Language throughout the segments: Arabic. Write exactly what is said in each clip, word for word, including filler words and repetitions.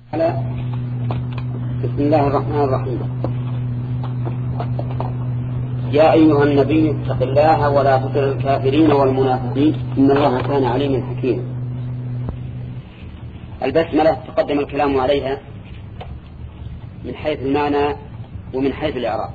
بسم الله الرحمن الرحيم. يا أيها النبي اتق الله ولا تطع الكافرين والمنافقين إن الله كان عليما حكيما. البسملة تقدم الكلام عليها من حيث المعنى ومن حيث الإعراب،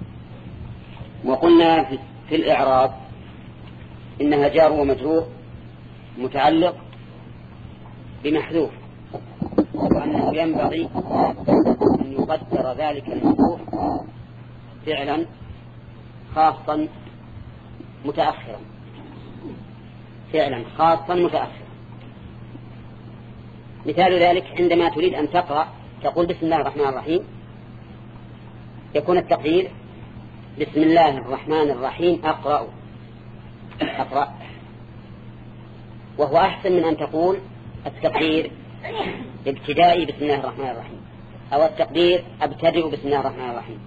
وقلنا في الإعراب إنها جار ومجرور متعلق بمحذوف، وأنه ينبغي أن يقدر ذلك المحذوف فعلا خاصا متأخرا، فعلا خاصا متأخرا. مثال ذلك عندما تريد أن تقرأ تقول بسم الله الرحمن الرحيم، يكون التقدير بسم الله الرحمن الرحيم أقرأ أقرأ، وهو أحسن من أن تقول التقدير ابتدائي بسم الله الرحمن الرحيم أو التقدير أبتدئ بسم الله الرحمن الرحيم.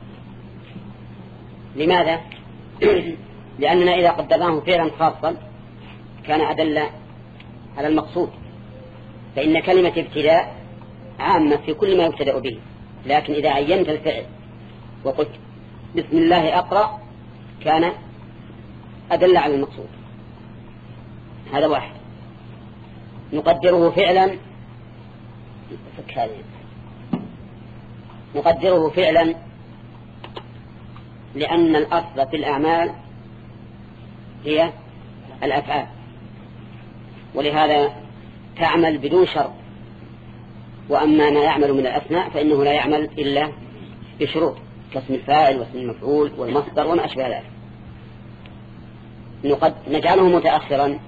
لماذا؟ لأننا إذا قدرناه فعلا خاصا كان أدل على المقصود، فإن كلمة ابتداء عامة في كل ما يبتدأ به، لكن إذا عينت الفعل وقلت بسم الله أقرأ كان أدل على المقصود. هذا واحد. نقدره فعلا نقدره فعلا لأن الأصل في الأعمال هي الأفعال، ولهذا تعمل بدون شرط، وأما ما يعمل من الأسماء فإنه لا يعمل إلا بشروط كاسم الفاعل واسم المفعول والمصدر وما أشبه ذلك. نقد نجعله متأخرا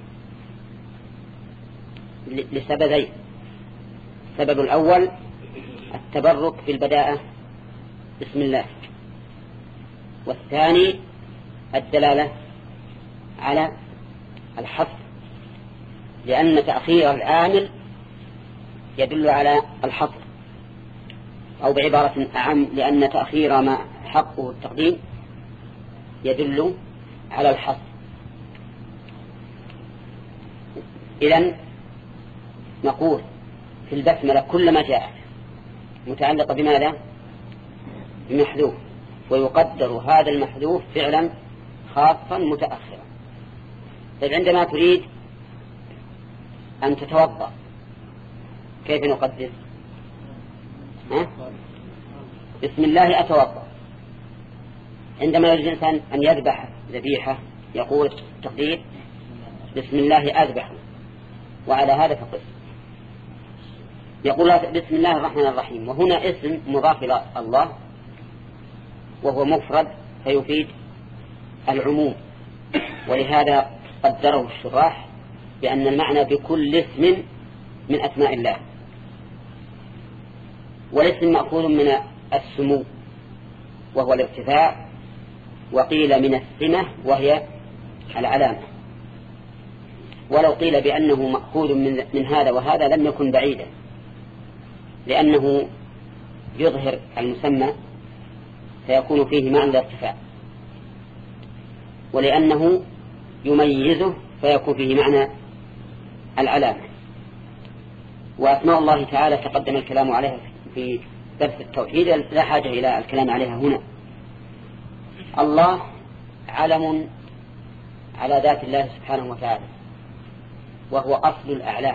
لسببين: السبب الأول التبرك في البداءة بسم الله، والثاني الدلالة على الحصر، لأن تأخير العامل يدل على الحصر، أو بعبارة أعم لأن تأخير ما حقه التقديم يدل على الحصر. إذن نقول في البسملة كلما جاءت متعلقة بماذا؟ بمحذوف، ويقدر هذا المحذوف فعلا خاصا متأخرا. طيب عندما تريد أن تتوضأ كيف نقدر؟ ها؟ بسم الله أتوضأ. عندما يريد الإنسان أن يذبح ذبيحة يقول التقدير بسم الله أذبح، وعلى هذا فقس. يقول بسم الله الرحمن الرحيم، وهنا اسم مضاف إلى الله وهو مفرد فيفيد العموم، ولهذا قدره الشراح بأن المعنى بكل اسم من أسماء الله، والاسم مأخوذ من السمو وهو الارتفاع، وقيل من السمة وهي العلامة، ولو قيل بأنه مأخوذ من, من هذا وهذا لم يكن بعيدا، لأنه يظهر المسمى فيكون فيه معنى الارتفاع، ولأنه يميزه فيكون فيه معنى العلامة. وأسماء الله تعالى تقدم الكلام عليها في درس التوحيد، لا حاجة إلى الكلام عليها هنا. الله علم على ذات الله سبحانه وتعالى، وهو أصل الأعلام.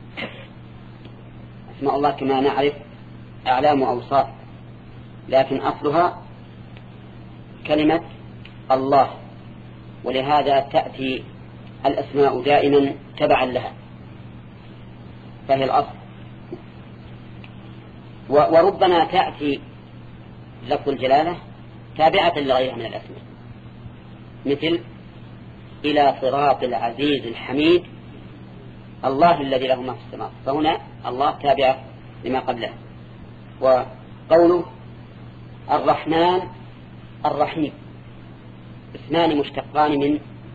أسماء الله كما نعرف أعلام وأوصاف، لكن أصلها كلمة الله، ولهذا تأتي الأسماء دائما تبعا لها، فهي الأصل. وربما تأتي لفظ الجلالة تابعة لغيرها من الأسماء، مثل إلى صراط العزيز الحميد الله الذي له ما في السماء، فهنا الله تابع لما قبله. وقوله الرحمن الرحيم اسمان مشتقان من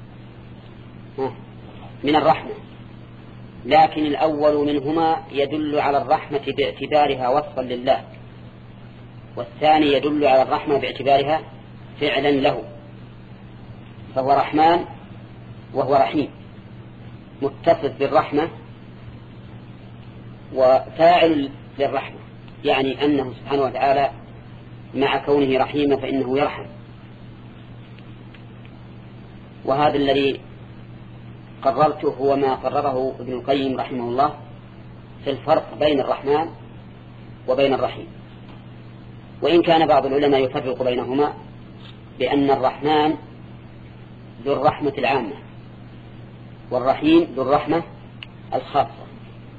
من الرحمة، لكن الأول منهما يدل على الرحمة باعتبارها وصفا لله، والثاني يدل على الرحمة باعتبارها فعلا له، فهو رحمن وهو رحيم، متصف بالرحمة، وفاعل للرحمة، يعني أنه سبحانه وتعالى مع كونه رحيما فإنه يرحم. وهذا الذي قررته هو ما قرره ابن القيم رحمه الله في الفرق بين الرحمن وبين الرحيم. وإن كان بعض العلماء يفرق بينهما بأن الرحمن ذو الرحمة العامة والرحيم ذو الرحمة الخاصة،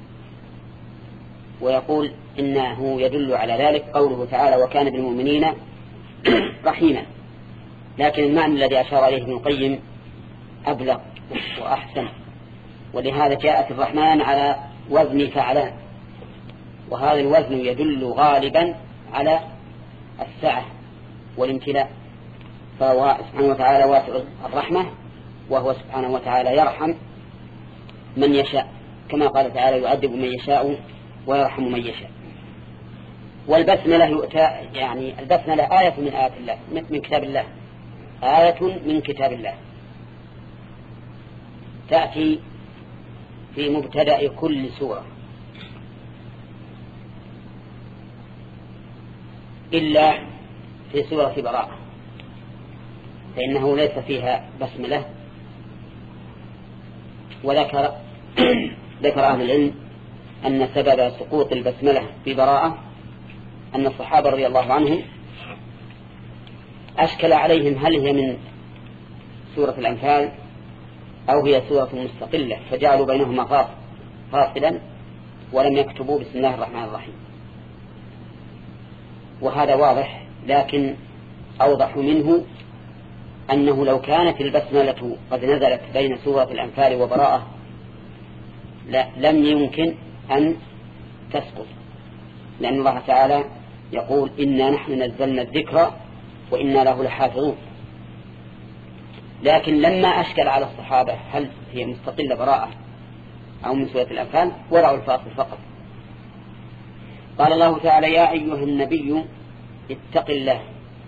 ويقول إنه يدل على ذلك قوله تعالى وكان بالمؤمنين رحيما، لكن المعنى الذي أشار إليه ابن القيم أبلغ وأحسن، ولهذا جاءت الرحمن على وزن فعلان، وهذا الوزن يدل غالبا على السعة والامتلاء، فهو سبحانه وتعالى واسع الرحمة، وهو سبحانه وتعالى يرحم من يشاء، كما قال تعالى يعذب من يشاء ويرحم من يشاء. والبسملة يؤتى يعني البسملة آية من آيات الله، من كتاب الله، آية من كتاب الله، تأتي في مبتدأ كل سورة إلا في سورة براءة، فإنه ليس فيها بسملة. وذكر ذكر أهل العلم أن سبب سقوط البسملة في براءة أن الصحابة رضي الله عنهم أشكل عليهم هل هي من سورة الأنفال أو هي سورة مستقلة، فجعلوا بينهما فاصلا ولم يكتبوا بسم الله الرحمن الرحيم. وهذا واضح، لكن أوضح منه أنه لو كانت البسملة قد نزلت بين سورة الأنفال وبراءة لا لم يمكن أن تسقط، لأن الله تعالى يقول إنا نحن نزلنا الذكر وإنا له لحافظون. لكن لما أشكل على الصحابة هل هي مستقلة براءة أو من سورة الأنفال وضعوا الفاصل فقط. قال الله تعالى يا أيها النبي اتق الله.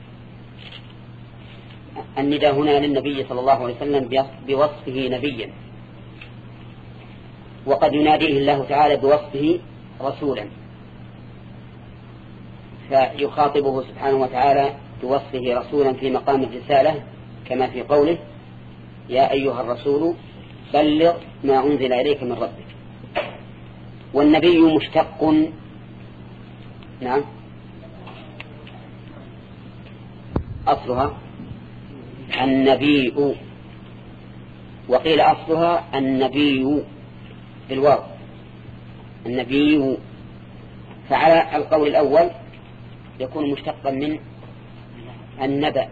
النداء هنا للنبي صلى الله عليه وسلم بوصفه نبيا، وقد يناديه الله تعالى بوصفه رسولا، فيخاطبه سبحانه وتعالى بوصفه رسولا في مقام الرسالة كما في قوله يا أيها الرسول بلغ ما أنزل إليك من ربك. والنبي مشتق نعم أصلها النبي، وقيل أصلها النبي بالواو النبي، فعلى القول الأول يكون مشتقا من النبأ،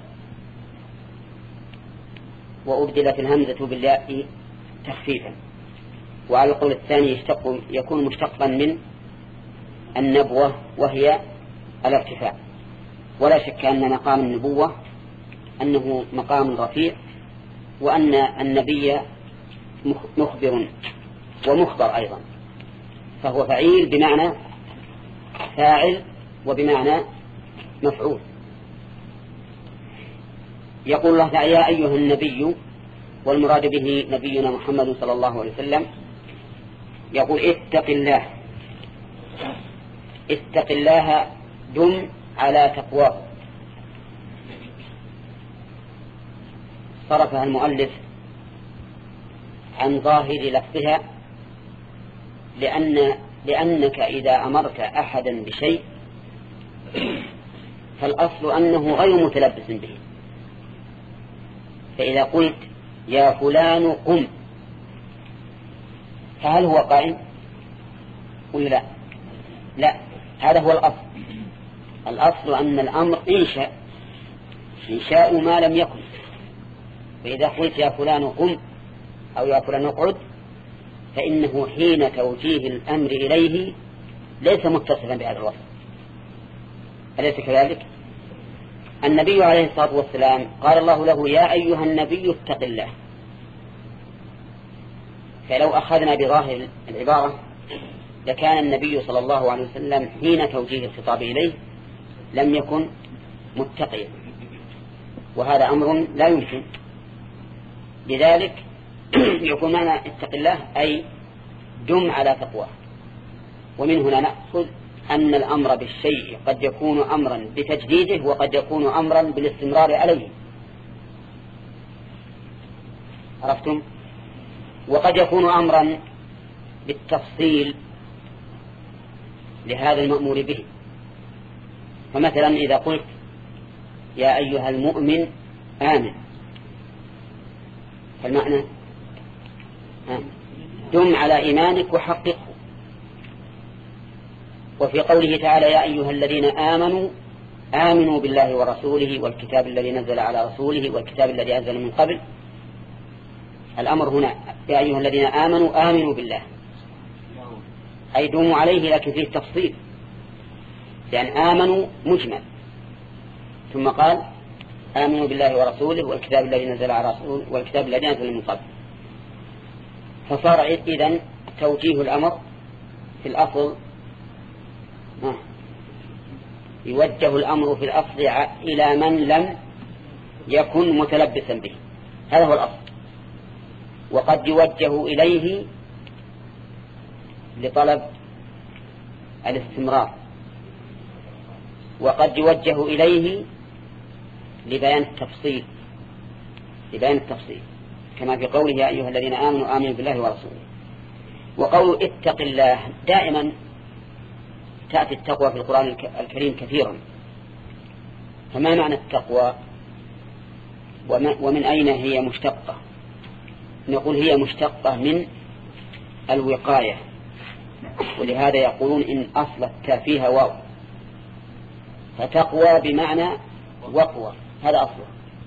وأبدلت الهمزة بالياء تخفيفا، وعلى القول الثاني يشتق يكون مشتقا من النبوة وهي الارتفاع. ولا شك أن مقام النبوة أنه مقام رفيع، وأن النبي مخبر ومخبر أيضا، فهو فعيل بمعنى فاعل وبمعنى مفعول. يقول الله تعالى يا أيها النبي، والمراد به نبينا محمد صلى الله عليه وسلم، يقول اتق الله. اتق الله دم على تقواه. صرفها المؤلف عن ظاهر لفظها، لأن لأنك إذا أمرت أحدا بشيء فالأصل أنه غير متلبس به، فإذا قلت يا فلان قم فهل هو قائم؟ قل لا لا، هذا هو الأصل. الأصل أن الأمر إنشاء إنشاء ما لم يكن، فإذا قلت يا فلان قم أو يا فلان اقعد فإنه حين توجيه الأمر إليه ليس متصفا بهذا الوصف، أليس كذلك؟ النبي عليه الصلاة والسلام قال الله له يا أيها النبي اتق الله، فلو أخذنا بظاهر العبارة لكان النبي صلى الله عليه وسلم حين توجيه الخطاب إليه لم يكن متقيا، وهذا أمر لا يمكن. لذلك يكون معنى اتق الله أي دم على تقواه. ومن هنا نأخذ أن الأمر بالشيء قد يكون أمرا بتجديده وقد يكون أمرا بالاستمرار عليه. عرفتم؟ وقد يكون أمرا بالتفصيل لهذا المأمور به. فمثلا إذا قلت يا أيها المؤمن آمن، فالمعنى آمن، دم على إيمانك وحققه. وفي قوله تعالى يا أيها الذين آمنوا آمنوا بالله ورسوله والكتاب الذي نزل على رسوله والكتاب الذي أنزل من قبل، الأمر هنا يا أيها الذين آمنوا آمنوا بالله، أي دوموا عليه، لكن فيه تفصيل، لأن آمنوا مجمل، ثم قال آمنوا بالله ورسوله والكتاب الذي نزل على رسوله والكتاب الذي نزل من قبل. فصار إذن توجيه الأمر في الأصل يوجه الأمر في الأصل إلى من لم يكن متلبسا به، هذا هو الأصل. وقد يوجه إليه لطلب الاستمرار، وقد يوجه إليه لبيان التفصيل لبيان التفصيل كما في قوله يا أيها الذين آمنوا آمنوا بالله ورسوله. وقول اتق الله، دائما تأتي التقوى في القرآن الكريم كثيرا. فما معنى التقوى ومن أين هي مشتقة؟ نقول هي مشتقة من الوقاية، ولهذا يقولون إن أصل التاء فيها واو، فتقوى بمعنى وقوى، هذا أصله.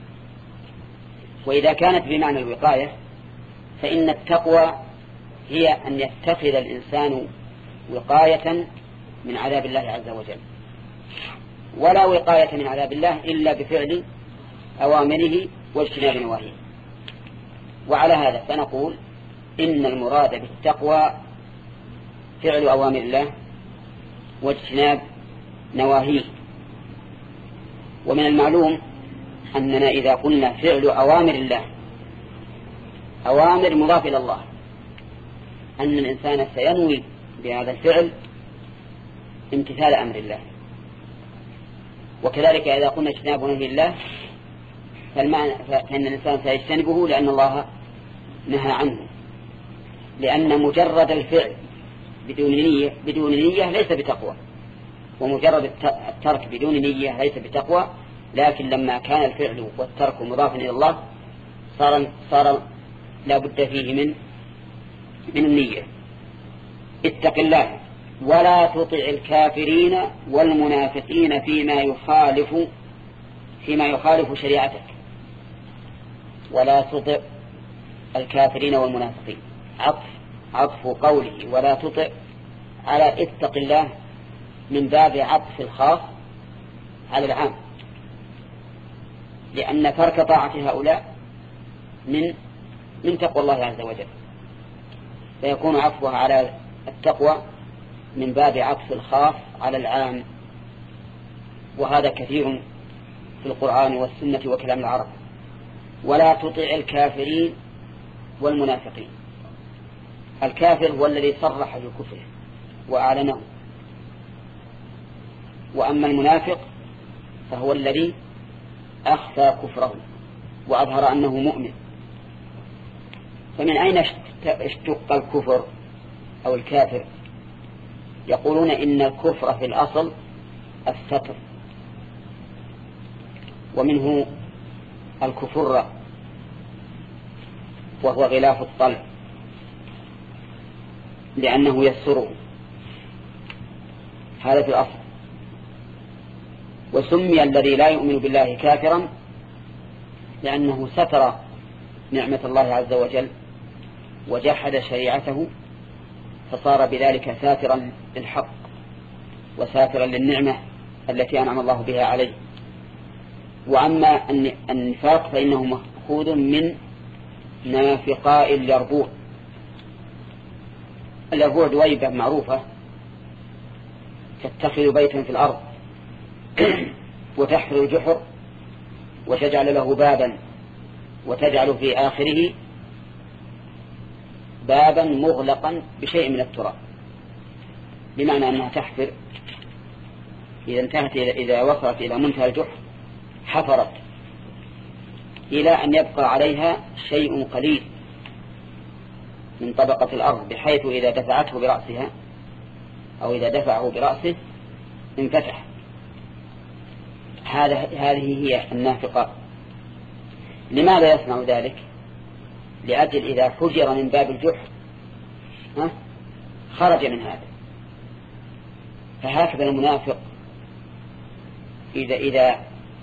وإذا كانت بمعنى الوقاية فإن التقوى هي أن يتخذ الإنسان وقاية من عذاب الله عز وجل، ولا وقاية من عذاب الله إلا بفعل أوامره واجتناب نواهيه. وعلى هذا فنقول إن المراد بالتقوى فعل أوامر الله واجتناب نواهيه. ومن المعلوم أننا إذا قلنا فعل أوامر الله، أوامر مضاف إلى الله، أن الإنسان سينوي بهذا الفعل امتثال أمر الله. وكذلك إذا قلنا اجتناب نهي الله فإن الإنسان سيجتنبه لأن الله نهى عنه، لأن مجرد الفعل بدون نية بدون نية ليس بتقوى، ومجرد الترك بدون نية ليس بتقوى. لكن لما كان الفعل والترك مضافا إلى الله صار صار لا بد فيه من من النية. اتق الله ولا تطع الكافرين والمنافقين فيما يخالف فيما يخالف شريعتك. ولا تطع الكافرين والمنافقين، عطف عطف قوله ولا تطع على اتق الله من باب عطف الخاص على العام، لأن ترك طاعة هؤلاء من من تقوى الله عز وجل، فيكون عطفها على التقوى من باب عطف الخاص على العام. وهذا كثير في القرآن والسنة وكلام العرب. ولا تطع الكافرين والمنافقين، الكافر هو الذي صرح بكفره وأعلنه، وأما المنافق فهو الذي أخفى كفره وأظهر أنه مؤمن. فمن أين اشتق الكفر أو الكافر؟ يقولون إن الكفر في الأصل الستر، ومنه الكفر وهو غلاف الطلع لأنه يسره، هذا في الأصل. وسمي الذي لا يؤمن بالله كافرا لأنه ستر نعمة الله عز وجل وجحد شريعته، فصار بذلك ساترا للحق وساترا للنعمة التي أنعم الله بها عليه. وأما النفاق فإنه مأخوذ من نافقاء اليربوع. اليربوع دويبة معروفة تتخذ بيتا في الأرض وتحفر الجحر وتجعل له بابا وتجعل في آخره بابا مغلقا بشيء من التراب، بمعنى أنها تحفر، إذا انتهت إلى إذا وصلت إلى منتهى الجحر حفرت إلى أن يبقى عليها شيء قليل من طبقة الأرض، بحيث إذا دفعته برأسها أو إذا دفعه برأسه انفتح. هذا هذه هي النافقة. لماذا يصنع ذلك؟ لأجل إذا فجر من باب الجحر خرج من هذا. فهكذا المنافق إذا إذا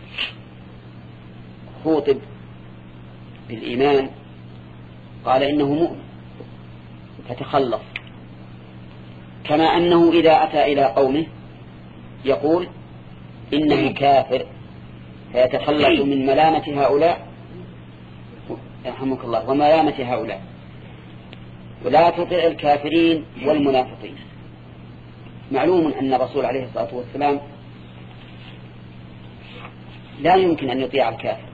خوطب بالإيمان قال إنه مؤمن فتخلص، كما أنه إذا أتى إلى قومه يقول إنه كافر فيتخلص من ملامة هؤلاء يرحمك الله وملامة هؤلاء. ولا تطع الكافرين والمنافقين. معلوم أن الرسول عليه الصلاة والسلام لا يمكن أن يطيع الكافر،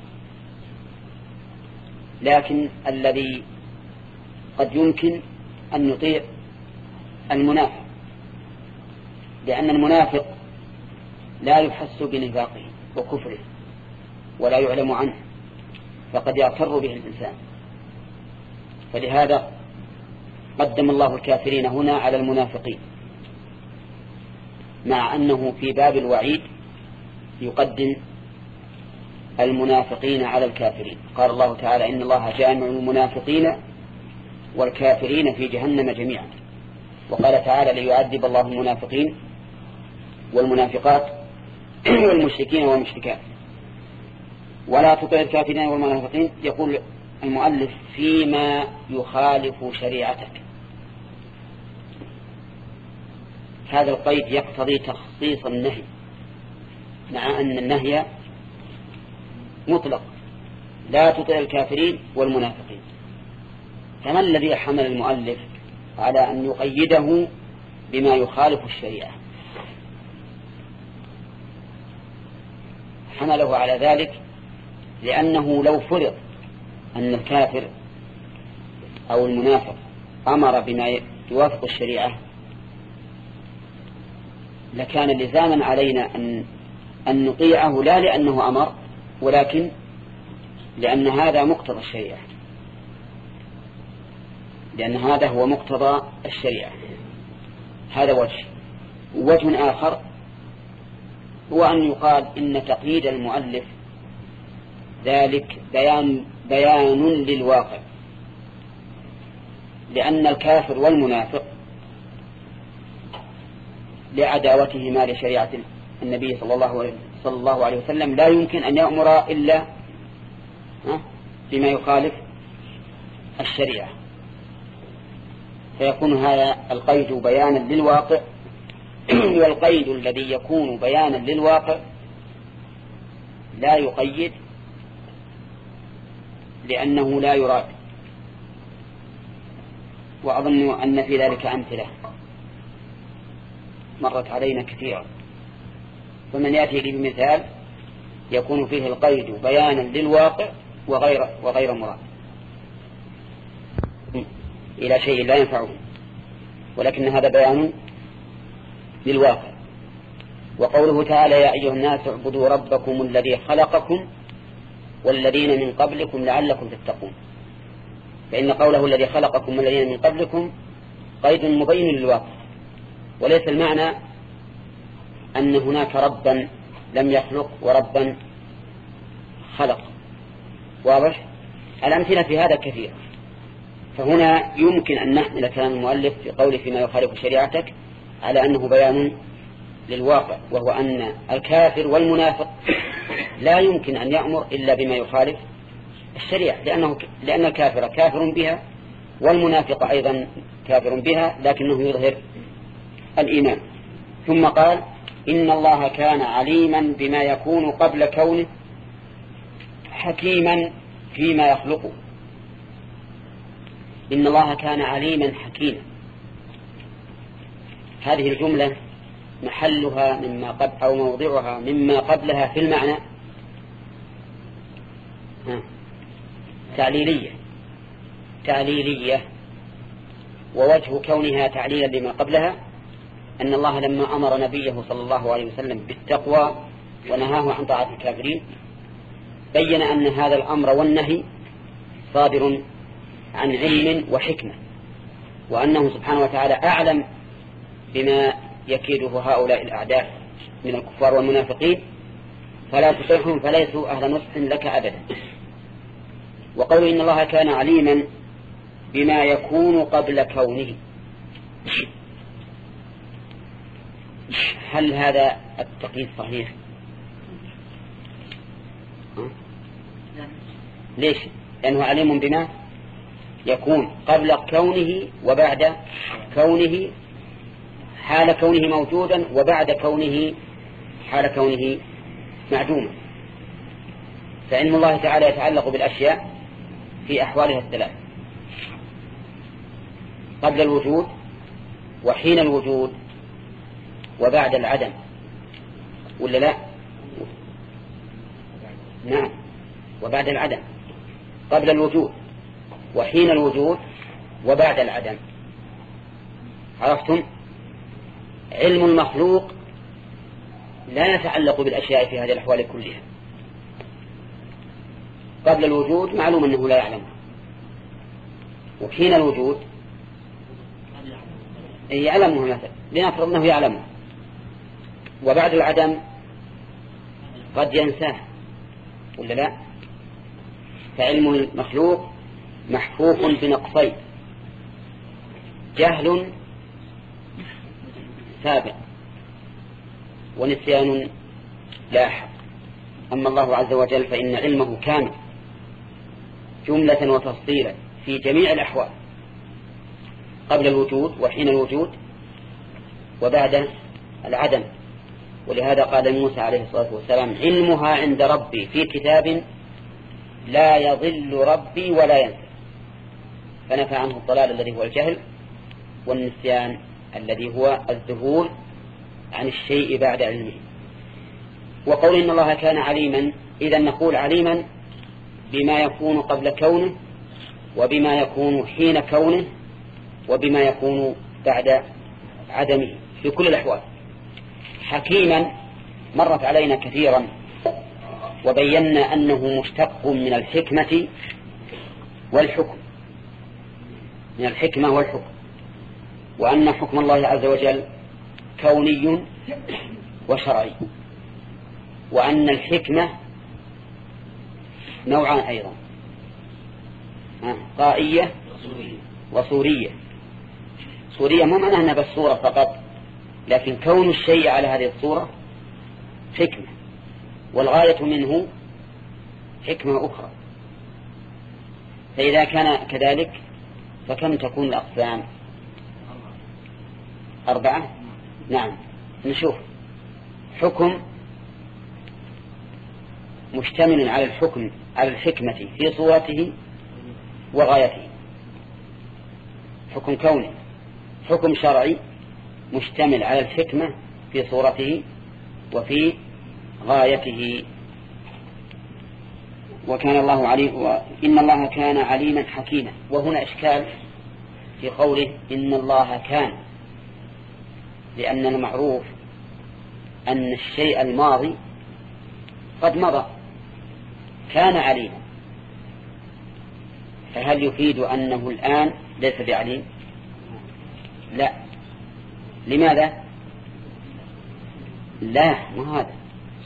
لكن الذي قد يمكن أن يطيع المنافق، لأن المنافق لا يحس بنفاقه وكفره ولا يعلم عنه، فقد يغتر به الإنسان. فلهذا قدم الله الكافرين هنا على المنافقين، مع أنه في باب الوعيد يقدم المنافقين على الكافرين. قال الله تعالى إن الله جامع المنافقين والكافرين في جهنم جميعا. وقال تعالى ليعذب الله المنافقين والمنافقات والمشركين والمشركات. ولا تطع الكافرين والمنافقين. يقول المؤلف فيما يخالف شريعتك. هذا القيد يقتضي تخصيص النهي، مع أن النهي مطلق لا تطع الكافرين والمنافقين. فما الذي حمل المؤلف على أن يقيده بما يخالف الشريعة؟ حمله على ذلك لأنه لو فرض أن الكافر أو المنافق أمر بما يوافق الشريعة لكان لزاما علينا أن, أن نطيعه، لا لأنه أمر ولكن لأن هذا مقتضى الشريعة، لأن هذا هو مقتضى الشريعة. هذا وجه. وجه آخر هو أن يقال إن تقييد المؤلف ذلك بيان, بيان للواقع، لأن الكافر والمنافق لعداوتهما لشريعة النبي صلى الله, صلى الله عليه وسلم لا يمكن أن يأمر إلا بما يخالف الشريعة، فيكون هذا القيد بيانا للواقع. والقيد الذي يكون بيانا للواقع لا يقيد لأنه لا يراد. وأظن أن في ذلك أمثلة مرت علينا كثيرا، فمن يأتي لي بمثال يكون فيه القيد بيانا للواقع وغير, وغير مراد إلى شيء لا ينفعه، ولكن هذا بيان للواقع. وقوله تعالى يا أيها الناس اعبدوا ربكم الذي خلقكم والذين من قبلكم لعلكم تتقون. فإن قوله الذي خلقكم والذين من قبلكم قيد مبين للواقع، وليس المعنى أن هناك ربا لم يخلق وربا خلق. واضح؟ الأمثلة في هذا كثير. فهنا يمكن أن نحمل كلام المؤلف في قوله فيما يخالف شريعتك على أنه بيان للواقع، وهو أن الكافر والمنافق لا يمكن أن يأمر إلا بما يخالف الشريعة، لأنه لأن الكافر كافر بها والمنافق أيضا كافر بها، لكنه يظهر الإيمان. ثم قال إن الله كان عليما بما يكون قبل كونه حكيما فيما يخلقه. إن الله كان عليما حكيما. هذه الجملة محلها مما قبل أو موضعها مما قبلها في المعنى تعليلية تعليلية ووجه كونها تعليلا لما قبلها أن الله لما أمر نبيه صلى الله عليه وسلم بالتقوى ونهاه عن طاعة الكافرين بين أن هذا الأمر والنهي صادر عن علم وحكمة، وأنه سبحانه وتعالى أعلم بما يكيده هؤلاء الأعداء من الكفار والمنافقين، فلا تطيعهم فليسوا أهل نصح لك أبدا. وقول إن الله كان عليما بما يكون قبل كونه، هل هذا التقييد صحيح؟ ليش؟ لأنه عليم بما يكون قبل كونه وبعد كونه، حال كونه موجودا وبعد كونه حال كونه معدوما. فعلم الله تعالى يتعلق بالأشياء في أحوالها الثلاث: قبل الوجود وحين الوجود وبعد العدم، ولا لا؟ نعم، وبعد العدم. قبل الوجود وحين الوجود وبعد العدم. عرفتم؟ علم المخلوق لا يتعلق بالأشياء في هذه الأحوال كلها. قبل الوجود معلوم أنه لا يعلمه، وحين الوجود يعلمه مثلا، لنفرض أنه يعلمه، وبعد العدم قد ينساه، ولا لا؟ فعلم المخلوق محفوف بنقصين: جهل سابق ونسيان لاحق. أما الله عز وجل فإن علمه كامل جملة وتفصيلا في جميع الأحوال، قبل الوجود وحين الوجود وبعد العدم. ولهذا قال موسى عليه الصلاة والسلام: علمها عند ربي في كتاب لا يضل ربي ولا ينسى. فنفى عنه الضلال الذي هو الجهل، والنسيان الذي هو الذهول عن الشيء بعد علمه. وقول إن الله كان عليما، إذا نقول عليما بما يكون قبل كونه، وبما يكون حين كونه، وبما يكون بعد عدمه في كل الأحوال. حكيما مرت علينا كثيرا وبينا أنه مشتق من الحكمة والحكم، من الحكمة والحكم، وأن حكم الله عز وجل كوني وشرعي، وأن الحكمة نوعان أيضا: طائية وصورية. صورية ما معناها أنها بس صورة فقط، لكن كون الشيء على هذه الصورة حكمة، والغاية منه حكمة أخرى. فإذا كان كذلك فكم تكون الأقسام؟ أربعة. نعم، نشوف. حكم مشتمل على الحكم على الحكمة في صورته وغايته، حكم كوني. حكم شرعي مشتمل على الحكمة في صورته وفي غايته. وكان الله عليم، وإن الله كان عليما حكيما. وهنا إشكال في قوله إن الله كان، لأن المعروف أن الشيء الماضي قد مضى، كان عليما، فهل يفيد أنه الآن ليس بعليم؟ لا. لماذا؟ لا، ما هذا،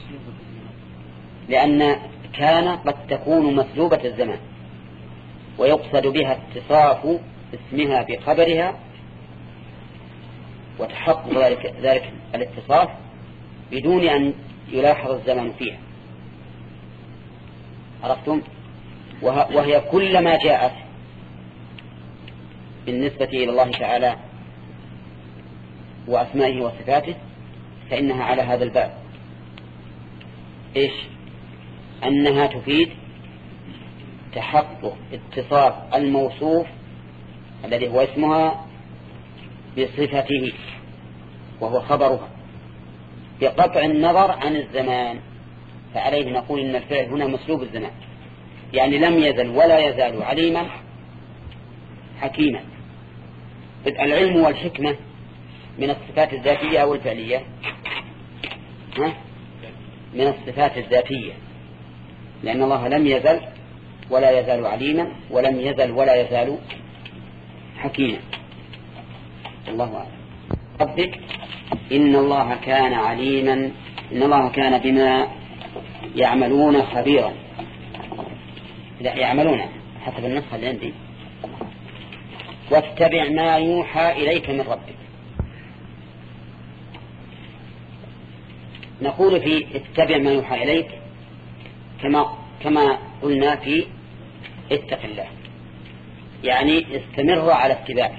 لأن كان قد تكون مسلوبة الزمان، ويقصد بها اتصاف اسمها بخبرها وتحقق ذلك, ذلك الاتصاف بدون أن يلاحظ الزمان فيها. عرفتم؟ وهي كلما جاءت بالنسبة إلى الله تعالى وأسمائه وصفاته فإنها على هذا الباب. إيش؟ أنها تفيد تحقق اتصاف الموصوف الذي هو اسمها بصفته وهو خبرها، بقطع النظر عن الزمان. فعليه نقول إن الفعل هنا مسلوب الزمان، يعني لم يزل ولا يزال عليما حكيما. العلم والحكمة من الصفات الذاتية أو الفعلية؟ ها؟ من الصفات الذاتية، لأن الله لم يزل ولا يزال عليما، ولم يزل ولا يزال حكيما. الله أعلم. ربك إن الله كان عليما، إن الله كان بما يعملون خبيرا. لا يعملون حسب النسخة اللي عندي. واتبع ما يوحى إليك من ربك. نقول في اتبع ما يوحى إليك كما كما قلنا في اتق الله، يعني استمر على اتباعه.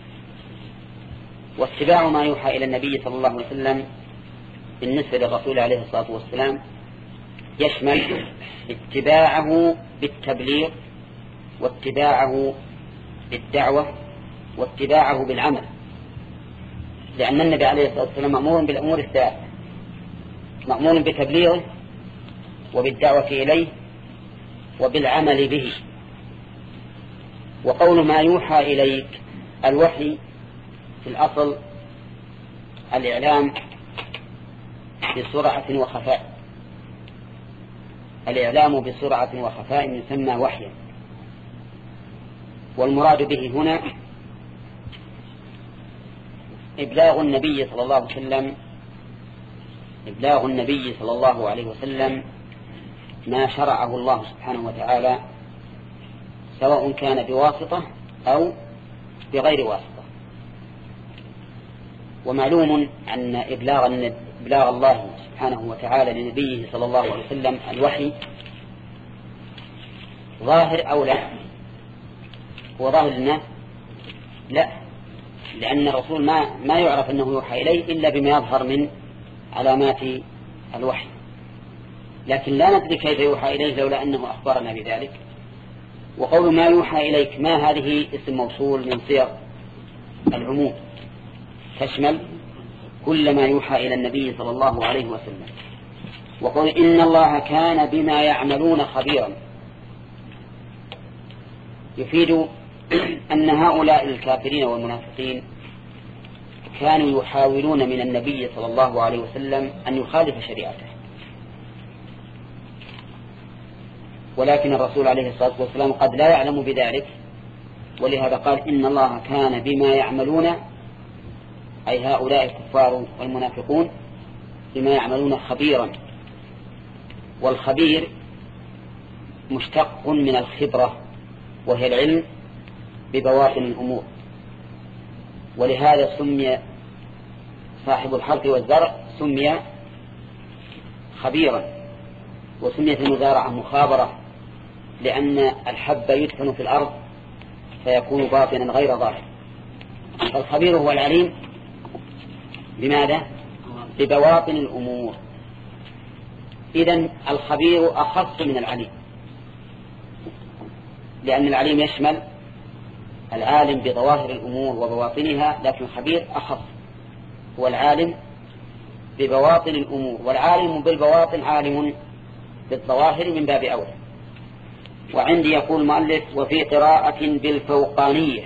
واتباع ما يوحى إلى النبي صلى الله عليه وسلم بالنسبة للرسول عليه الصلاة والسلام يشمل اتباعه بالتبليغ، واتباعه بالدعوة، واتباعه بالعمل، لأن النبي عليه الصلاة والسلام مأمور بالأمور الثلاث، مأمور بتبليغه وبالدعوة إليه وبالعمل به. وقول ما يوحى إليك، الوحي في الأصل الإعلام بسرعة وخفاء، الإعلام بسرعة وخفاء يسمى وحيا. والمراد به هنا إبلاغ النبي صلى الله عليه وسلم إبلاغ النبي صلى الله عليه وسلم ما شرعه الله سبحانه وتعالى، سواء كان بواسطة أو بغير واسطة. ومعلوم أن إبلاغ إبلاغ الله سبحانه وتعالى لنبيه صلى الله عليه وسلم الوحي ظاهر أو لا؟ هو ظاهر للناس؟ لا، لأن الرسول ما ما يعرف أنه يوحى إليه إلا بما يظهر من علامات الوحي، لكن لا ندري كيف يوحى إليه لولا أنه أخبرنا بذلك. وقول ما يوحى إليك، ما هذه اسم موصول من صيغ العموم، تشمل كل ما يوحى إلى النبي صلى الله عليه وسلم. وقول إن الله كان بما يعملون خبيرا، يفيد أن هؤلاء الكافرين والمنافقين كانوا يحاولون من النبي صلى الله عليه وسلم أن يخالف شريعته، ولكن الرسول عليه الصلاة والسلام قد لا يعلم بذلك، ولهذا قال إن الله كان بما يعملون، أي هؤلاء الكفار والمنافقون بما يعملون خبيرا. والخبير مشتق من الخبرة، وهي العلم ببواطن الأمور، ولهذا سمي صاحب الحرث والزرع سمي خبيرا، وسميت المزارعة مخابرة، لأن الحب يدفن في الأرض فيكون باطنا غير ظاهر. فالخبير هو العليم بماذا؟ ببواطن الأمور. إذن الخبير أخص من العليم، لأن العليم يشمل العالم بظواهر الأمور وبواطنها، لكن الخبير أخص، هو العالم ببواطن الأمور، والعالم بالبواطن عالم بالظواهر من باب أولى. وعندي يقول المؤلف وفي قراءة بالفوقانية،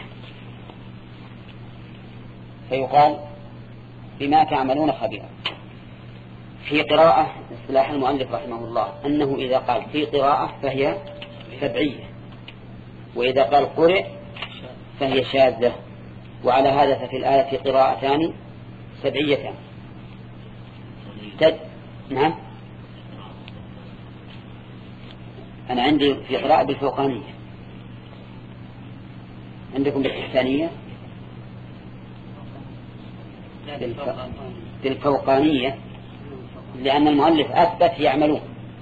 فيقال بما تعملون خبيرا. في قراءة اصطلاح المؤلف رحمه الله أنه إذا قال في قراءة فهي سبعية، وإذا قال قرئ فهي شاذة. وعلى هذا ففي الآية قراءتان سبعيتان. تد... نعم، أنا عندي في قراءة بالفوقانية، عندكم بالإحسانية بالف... بالفوقانية، لأن المؤلف أثبت يعملون.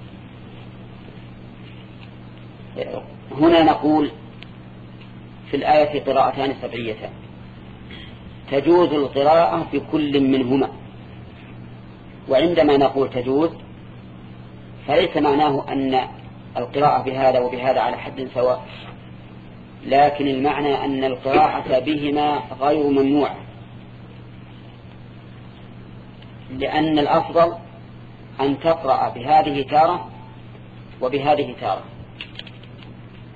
هنا نقول في الآية قراءتان سبعيتان، تجوز القراءة بكل منهما. وعندما نقول تجوز فليس معناه أن القراءة بهذا وبهذا على حد سواء، لكن المعنى أن القراءة بهما غير ممنوعة، لأن الأفضل أن تقرأ بهذه تارة وبهذه تارة،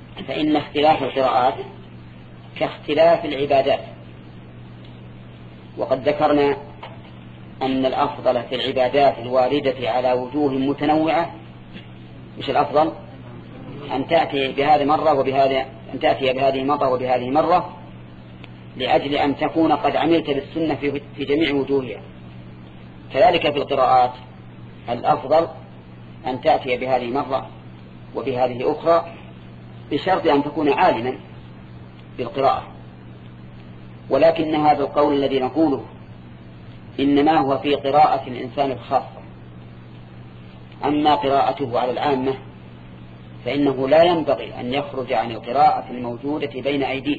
فإن اختلاف القراءات كاختلاف العبادات، وقد ذكرنا أن الأفضل في العبادات الواردة على وجوه متنوعة، مش الأفضل أن تأتي بهذه مرة وبهذه، أن تأتي بهذه مرة وبهذه مرة، لأجل أن تكون قد عملت بالسنة في جميع وجوهها. كذلك في القراءات الأفضل أن تأتي بهذه مرة وبهذه أخرى، بشرط أن تكون عالما بالقراءة. ولكن هذا القول الذي نقوله إنما هو في قراءة الإنسان الخاصة، أما قراءته على العامة فإنه لا ينبغي أن يخرج عن القراءة الموجودة بين أيديه.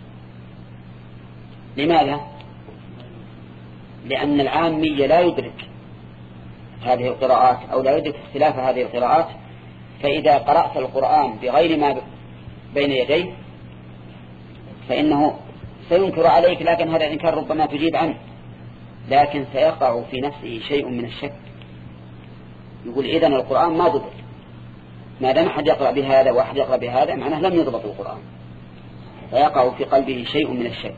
لماذا؟ لأن العامي لا يدرك هذه القراءات أو لا يدرك اختلاف هذه القراءات، فإذا قرأت القرآن بغير ما بين يديه فإنه سينكر عليك، لكن هذا الإنكار ربما تجيب عنه، لكن سيقع في نفسه شيء من الشك، يقول إذن القرآن ما ضبط، ما دام أحد يقرأ بهذا وأحد يقرأ بهذا معناه لم يضبط القرآن، فيقع في قلبه شيء من الشك.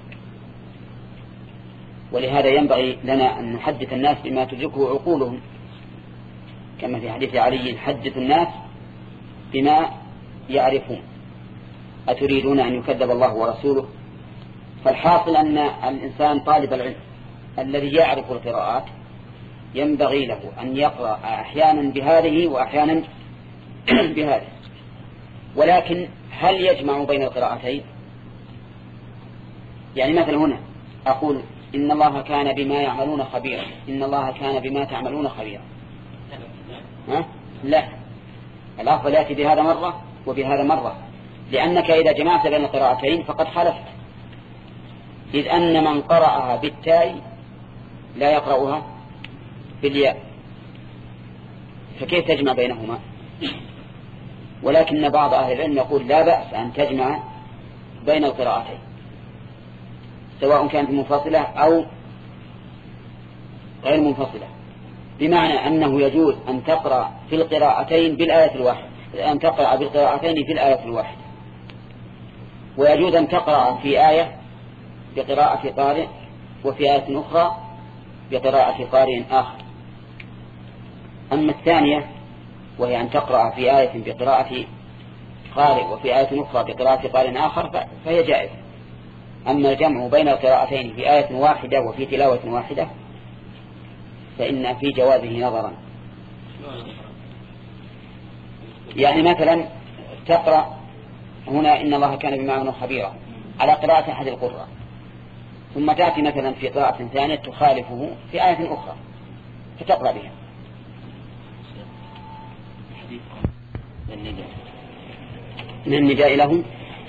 ولهذا ينبغي لنا أن نحدث الناس بما تدركه عقولهم، كما في حديث علي: حدث الناس بما يعرفون أتريدون أن يكذب الله ورسوله. فالحاصل أن الإنسان طالب العلم الذي يعرف القراءات ينبغي له أن يقرأ أحيانا بهذه وأحيانا بهذه. ولكن هل يجمع بين القراءتين؟ يعني مثلا هنا أقول إن الله كان بما يعملون خبيرا، إن الله كان بما تعملون خبيرا، ها؟ لا، الأفضل يأتي بهذا مرة وبهذا مرة، لأنك إذا جمعت بين القراءتين فقد خلفت، إذ أن من قرأها بالتاء لا يقرأها بالياء، فكيف تجمع بينهما؟ ولكن بعض أهل العلم يقول لا بأس أن تجمع بين القراءتين سواء كانت منفصلة أو غير منفصلة، بمعنى أنه يجوز أن تقرأ في القراءتين بالآية الواحدة، أن تقرأ بالقراءتين في الآية الواحدة، ويجوز أن تقرأ في آية بقراءة قارئ وفي آية أخرى بقراءة قارئ آخر. أما الثانية وهي أن تقرأ في آية بقراءة قارئ وفي آية أخرى بقراءة قارئ آخر فهي جائزة. أما الجمع بين القراءتين في آية واحدة وفي تلاوة واحدة فإن في جوازه نظرا. يعني مثلا تقرأ هنا إن الله كان بما يعملون خبيرا على قراءة أحد القراء، ثم تأتي مثلا في قراءة ثانية تخالفه في آية أخرى فتقرأ بها. من النداء له،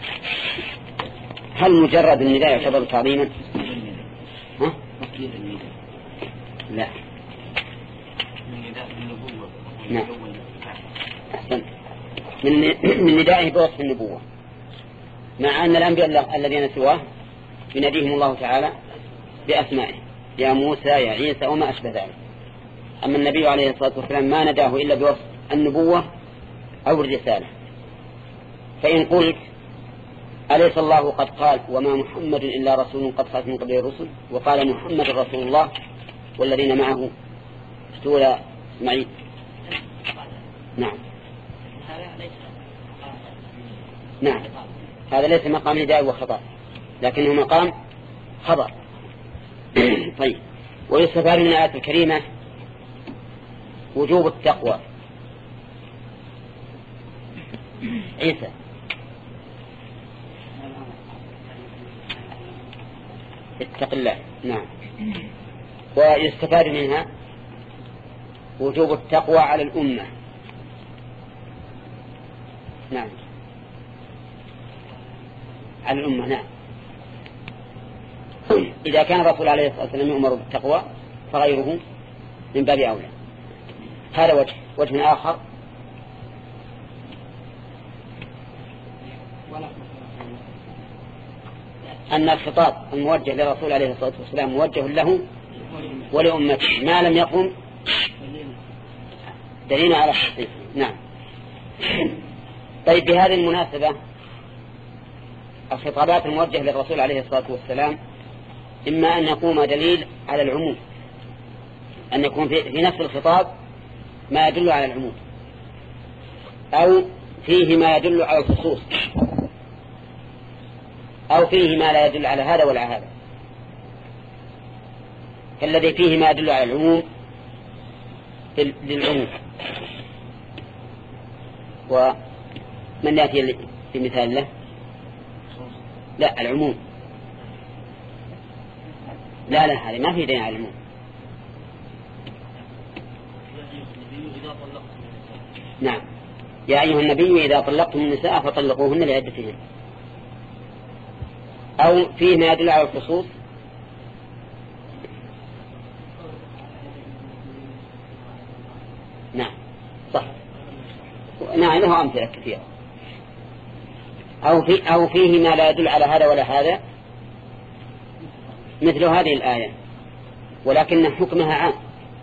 هل مجرد النداء يعتبر تعظيما؟ ها؟ لا. نعم. أحسن. من من ندائه بوصف النبوة، مع أن الأنبياء الذين سواه يناديهم الله تعالى بأسمائه، يا موسى يا عيسى وما أشبه ذلك. أما النبي عليه الصلاة والسلام ما نداه إلا بوصف النبوة أو الرسالة. فإن قلت أليس الله قد قال وما محمد إلا رسول قد خلت من قبله الرسل، وقال محمد رسول الله والذين معه استولى معي. نعم نعم هذا ليس مقام نداء وخطأ، لكنه مقام خبر. طيب، ويستفاد من الآية الكريمة وجوب التقوى. عيسى اتق الله. نعم. ويستفاد منها وجوب التقوى على الأمة. نعم على الأمة. نعم. إذا كان الرسول عليه الصلاة والسلام يؤمر بالتقوى فغيره من باب أولى. هذا وجه. وجه آخر أن الخطاب الموجه للرسول عليه الصلاة والسلام موجه له ولأمته ما لم يقم دليل على التخصيص. نعم. طيب، بهذه المناسبة الخطابات الموجهة للرسول عليه الصلاة والسلام إما أن يقوم دليل على العموم، أن يكون في نفس الخطاب ما يدل على العموم، أو فيه ما يدل على الخصوص، أو فيه ما لا يدل على هذا ولا هذا. فالذي فيه ما يدل على العموم للعموم. ومن يأتي بمثال له؟ لا، العموم. لا لا، هذا ما في دين على العموم. نعم، يا أيها النبي إذا طلقتم النساء فطلقوهن لعدتهن. أو فيه ما يدل على الخصوص، نعم صح، نعم له أمثلة كثيرة. أو, في أو فيه ما لا يدل على هذا ولا هذا، مثل هذه الآية، ولكن حكمها عام،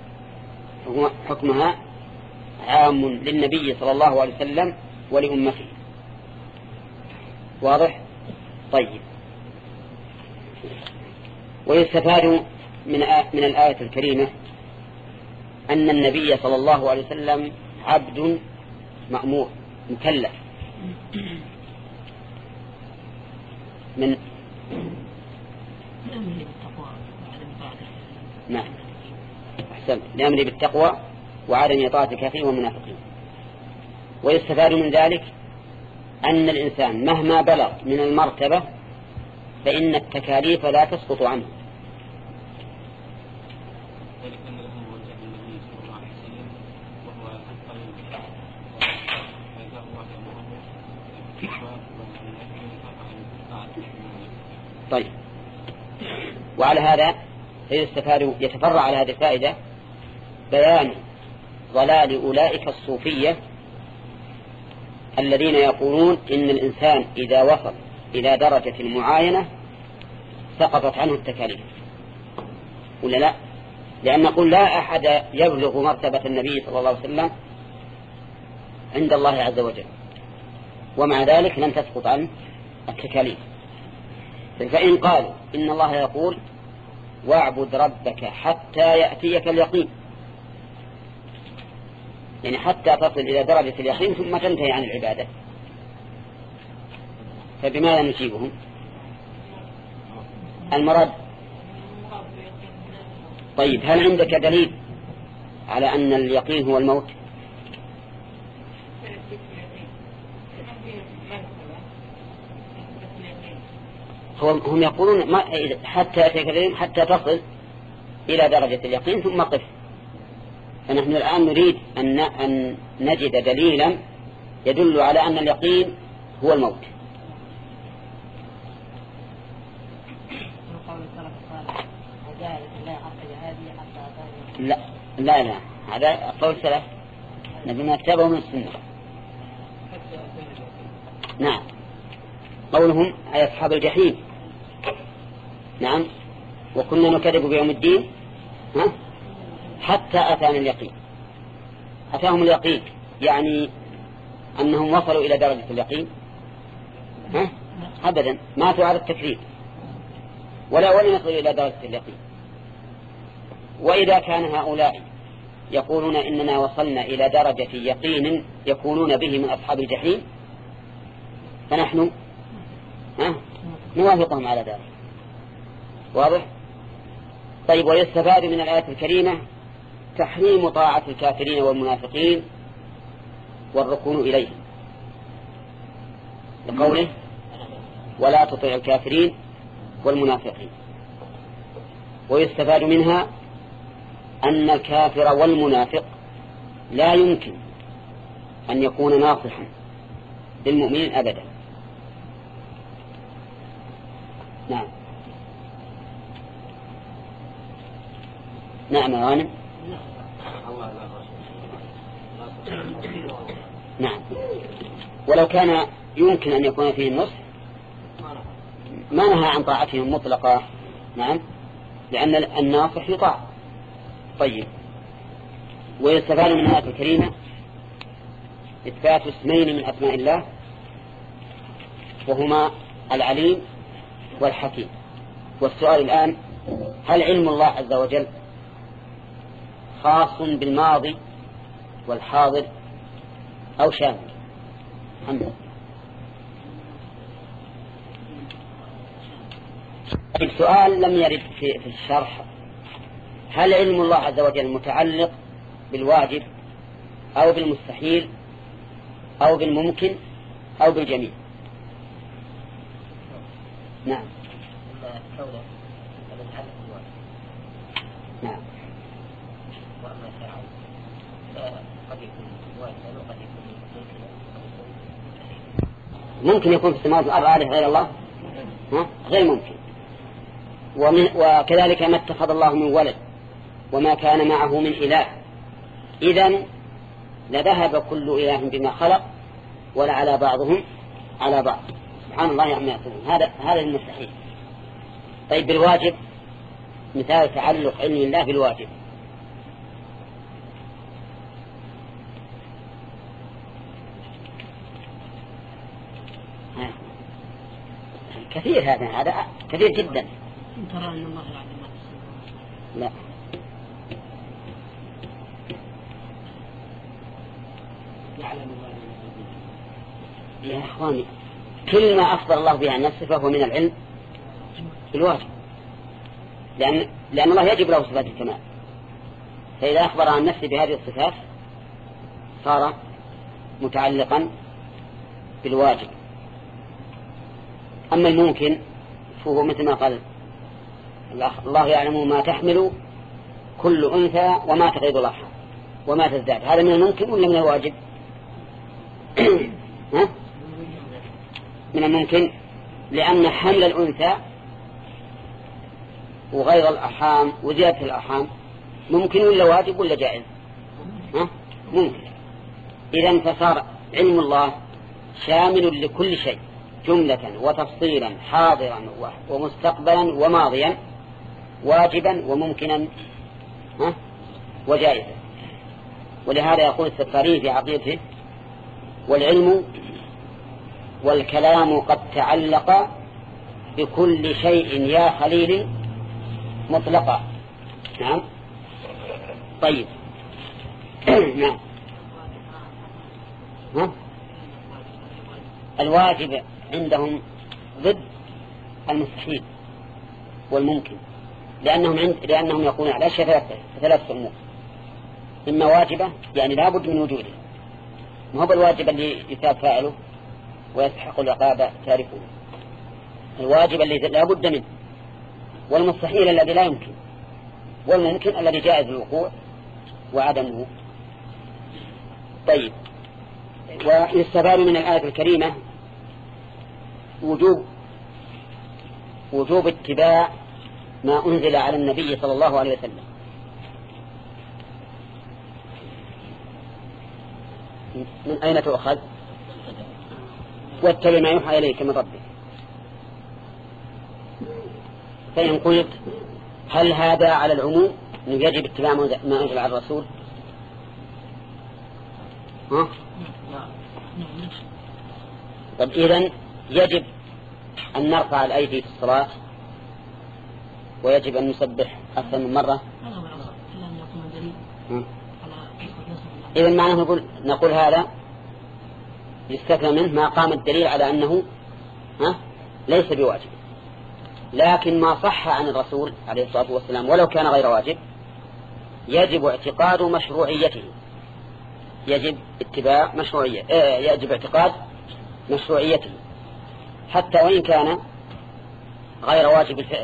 حكمها عام للنبي صلى الله عليه وسلم ولأمته. واضح؟ طيب. ويستفاد من من الآية الكريمة أن النبي صلى الله عليه وسلم عبد مأمور مكلف من نعم أحسن لأمر بالتقوى وعدم إطاعة الكافرين والمنافقين. ويستفاد من ذلك أن الإنسان مهما بلغ من المرتبة فإن التكاليف لا تسقط عنه. طيب، وعلى هذا يستفاد يتفرع على هذه الفائدة بيان ضلال أولئك الصوفية الذين يقولون إن الإنسان إذا وصل إلى درجة معينة سقطت عنه التكاليف، ولا لا؟ لأن نقول لا أحد يبلغ مرتبة النبي صلى الله عليه وسلم عند الله عز وجل، ومع ذلك لن تسقط عنه التكاليف. فإن قالوا إن الله يقول واعبد ربك حتى يأتيك اليقين، يعني حتى تصل إلى درجة اليقين ثم تنتهي عن العبادة، فبماذا نجيبهم؟ المراد. طيب، هل عندك دليل على أن اليقين هو الموت؟ هم يقولون ما حتى يتكلم حتى تصل إلى درجة اليقين ثم قف. فنحن الآن نريد أن أن نجد دليلا يدل على أن اليقين هو الموت. لا لا لا، هذا قول سلف نبي ما كتبه من السنة. نعم، قولهم أي أصحاب الجحيم. نعم، وكنا نكذب بيوم الدين ها حتى أتانا اليقين. أتاهم اليقين يعني أنهم وصلوا إلى درجة اليقين؟ ها أبدا، ماتوا على التكذيب ولا ولم يصلوا إلى درجة اليقين. وإذا كان هؤلاء يقولون إننا وصلنا إلى درجة يقين يكونون به من أصحاب الجحيم، فنحن ها نوافقهم على ذلك. واضح؟ طيب، ويستفاد من الآية الكريمة تحريم طاعة الكافرين والمنافقين والركون إليهم، لقوله ولا تطيع الكافرين والمنافقين. ويستفاد منها أن الكافر والمنافق لا يمكن أن يكون ناصحا للمؤمنين أبدا. نعم نعم يا غانم. نعم، ولو كان يمكن أن يكون فيه النصح ما نهى عن طاعتهم مطلقة. نعم، لأن الناصح يطاع. طيب، ويستفاد من الآية الكريمة إثبات اسمين من أسماء الله وهما العليم والحكيم. والسؤال الآن هل علم الله عز وجل خاص بالماضي والحاضر أو شامل؟ محمد. السؤال لم يرد في, في الشرح. هل علم الله عز وجل متعلق بالواجب أو بالمستحيل أو بالممكن أو بالجميع؟ نعم. نعم. وأما شرعا فقد يكون واجبا وقد يكون ممكنا. ممكن يكون في السماوات والأرض آلهة غير الله؟ ها؟ غير ممكن. ومن وكذلك ما اتخذ الله من ولد وما كان معه من إله، إذن لذهب كل إله بما خلق ولعلى بعضهم على بعض. سبحان الله عما يصفون. هذا هذا المستحيل. طيب بالواجب، مثال تعلق علم الله بالواجب. كثير، هذا هذا كثير جدا. ترى أن الله يعلم ما في لا. يعلم الله يا إخواني، كل ما أخبر الله به عن نفسه فهو من العلم بالواجب، لأن, لأن الله يجب له صفات الكمال، فإذا أخبر عن نفسه بهذه الصفات صار متعلقا بالواجب. أما الممكن فهو مثل ما قال الله يعلم ما تحمل كل أنثى وما تغيض الأرحام وما تزداد. هذا من الممكن ولا من الواجب؟ ها؟ من الممكن، لأن حمل الأنثى وغير الأرحام وزيادة الأرحام ممكن ولا واجب ولا جائز؟ ها؟ ممكن. إذن فصار علم الله شامل لكل شيء جملة وتفصيلا، حاضرا ومستقبلا وماضيا، واجبا وممكنا، ها؟ وجائزا. ولهذا يقول السفاري في عقيدته: والعلم والكلام قد تعلق بكل شيء يا خليلي مطلقا. نعم. طيب. نعم. ها؟ الواجب عندهم ضد المستحيل والممكن، لأنهم عند لأنهم يقولون على أشياء ثلاثة أمور: إما واجبة يعني لا بد من وجوده، ما هو الواجب اللي يثاب فاعله ويستحق العقاب تاركه، الواجب الذي لا بد منه، والمستحيل الذي لا يمكن، والممكن الذي جائز الوقوع وعدمه. طيب. ويستفاد من الآية الكريمة وجوب وجوب اتباع ما أنزل على النبي صلى الله عليه وسلم. من أين تؤخذ؟ واتبع ما يوحى إليك من ربك. فإن قلت هل هذا على العموم أنه يجب اتباع ما أنزل على الرسول؟ ها؟ طب إذن يجب أن نرفع الأيدي في الصلاة، ويجب أن نسبح أكثر من مرة. إذن معناه نقول, نقول هذا يستثنى منه ما قام الدليل على أنه ها ليس بواجب، لكن ما صح عن الرسول عليه الصلاة والسلام ولو كان غير واجب يجب اعتقاد مشروعيته، يجب اتباع مشروعية يجب اعتقاد مشروعيته حتى وإن كان غير واجب الفعل.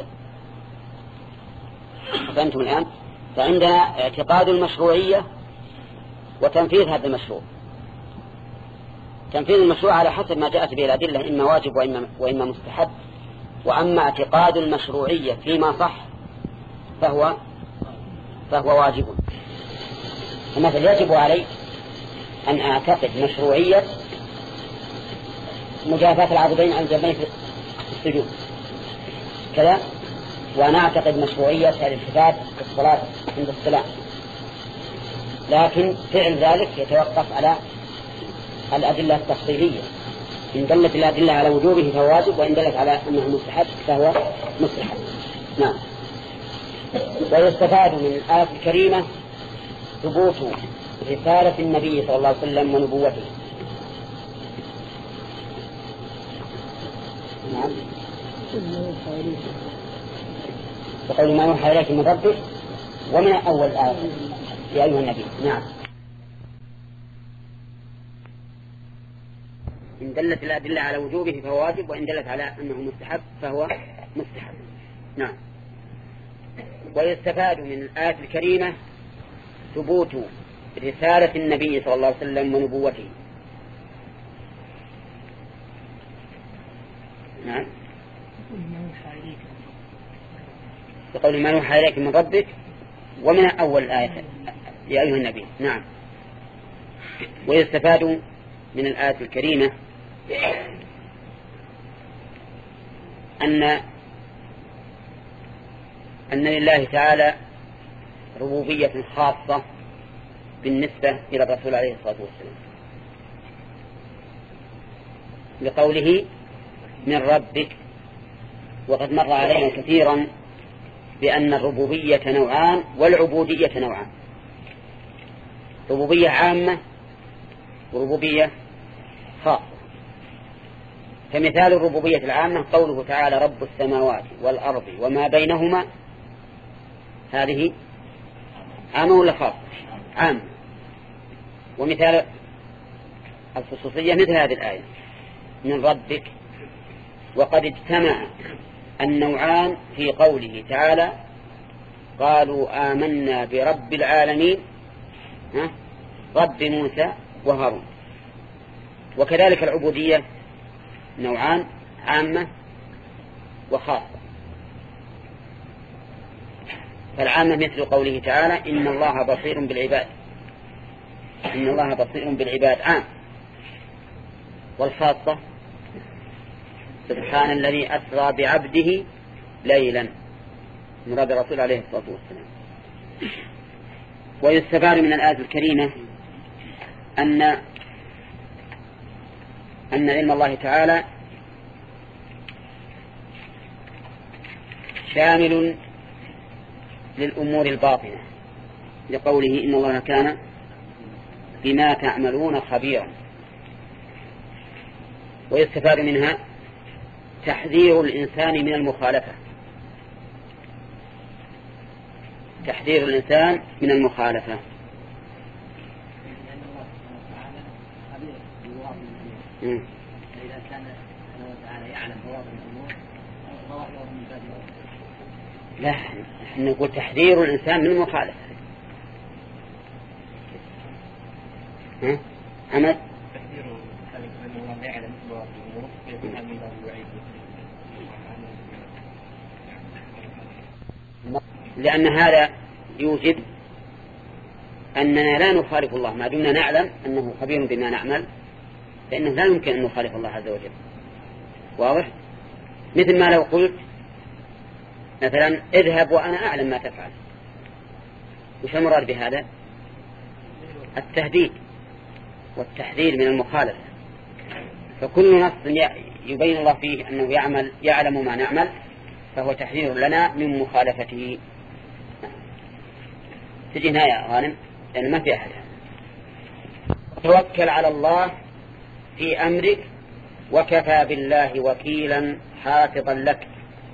فأنتم الآن فعندنا اعتقاد المشروعية وتنفيذ هذا المشروع. تنفيذ المشروع على حسب ما جاءت به الأدلة، إما واجب وإما, وإما مستحب. وأما اعتقاد المشروعية فيما صح فهو فهو واجب. فمثل يجب علي أن أعتقد مشروعية مجافاة العضدين عن الجنبين في السجود كذا، وأنا أعتقد مشروعية الالتفات في الصلاة عند السلام، لكن فعل ذلك يتوقف على الأدلة التفصيلية. إن دلت الأدلة على وجوبه فهو واجب، وإن دلت على أنه مستحب فهو مستحب. نعم. ويستفاد من الآية الكريمة ثبوت رسالة النبي صلى الله عليه وسلم ونبوته. نعم. وقول ما يوحى إليك من ربك ومن أول آية يا أيها النبي. نعم. إن دلت الأدلة على وجوبه فهو واجب، وإن دلت على أنه مستحب فهو مستحب. نعم. ويستفاد من الآية الكريمة ثبوت رسالة النبي صلى الله عليه وسلم ونبوته. نعم. بقول ما يوحى إليك من ربك ومن أول آية يا أيها النبي. نعم. ويستفاد من الآية الكريمة أن أن لله تعالى ربوبية خاصة بالنسبة إلى الرسول عليه الصلاة والسلام، لقوله من ربك. وقد مر علينا كثيرا بأن الربوبية نوعان والعبودية نوعان، ربوبية عامة وربوبية خاصة. فمثال الربوبية العامة قوله تعالى رب السماوات والأرض وما بينهما، هذه عامة ولا خاصة؟ عامة. ومثال الخصوصية مثل هذه الآية من ربك. وقد اجتمع النوعان في قوله تعالى قالوا آمنا برب العالمين ها؟ رب موسى وهارون. وكذلك العبودية نوعان عامة وخاصة. فالعامة مثل قوله تعالى إن الله بصير بالعباد، إن الله بصير بالعباد عام. والخاصة سبحان الذي أسرى بعبده ليلا، مراد الرسول عليه الصلاة والسلام. ويستفاد من الآية الكريمة أن أن علم الله تعالى شامل للأمور الباطنة، لقوله إن الله كان بما تعملون خبيرا. ويستفاد منها تحذير الإنسان من المخالفة، تحذير الإنسان من المخالفة. إذا كان سبحانه وتعالى يعلم بواطن الأمور ظواهرهم من باب لا، نحن نقول تحذير الإنسان من المخالفة. ها؟ عمد تحذير الإنسان من الله يعلم بواطن الأمور يكون من باب الوعيد، لأن هذا يوجب أننا لا نخالف الله ما دمنا نعلم أنه خبير بما نعمل، فإنه لا يمكن أن نخالف الله عز وجل. واضح؟ مثل ما لو قلت مثلا اذهب وأنا أعلم ما تفعل، وش المراد بهذا؟ التهديد والتحذير من المخالفة. فكل نص يبين الله فيه أنه يعمل يعلم ما نعمل فهو تحذير لنا من مخالفته. تجي هنا يا غانم لأن ما في أحد. توكل على الله في أمرك وكفى بالله وكيلا حافظا لك.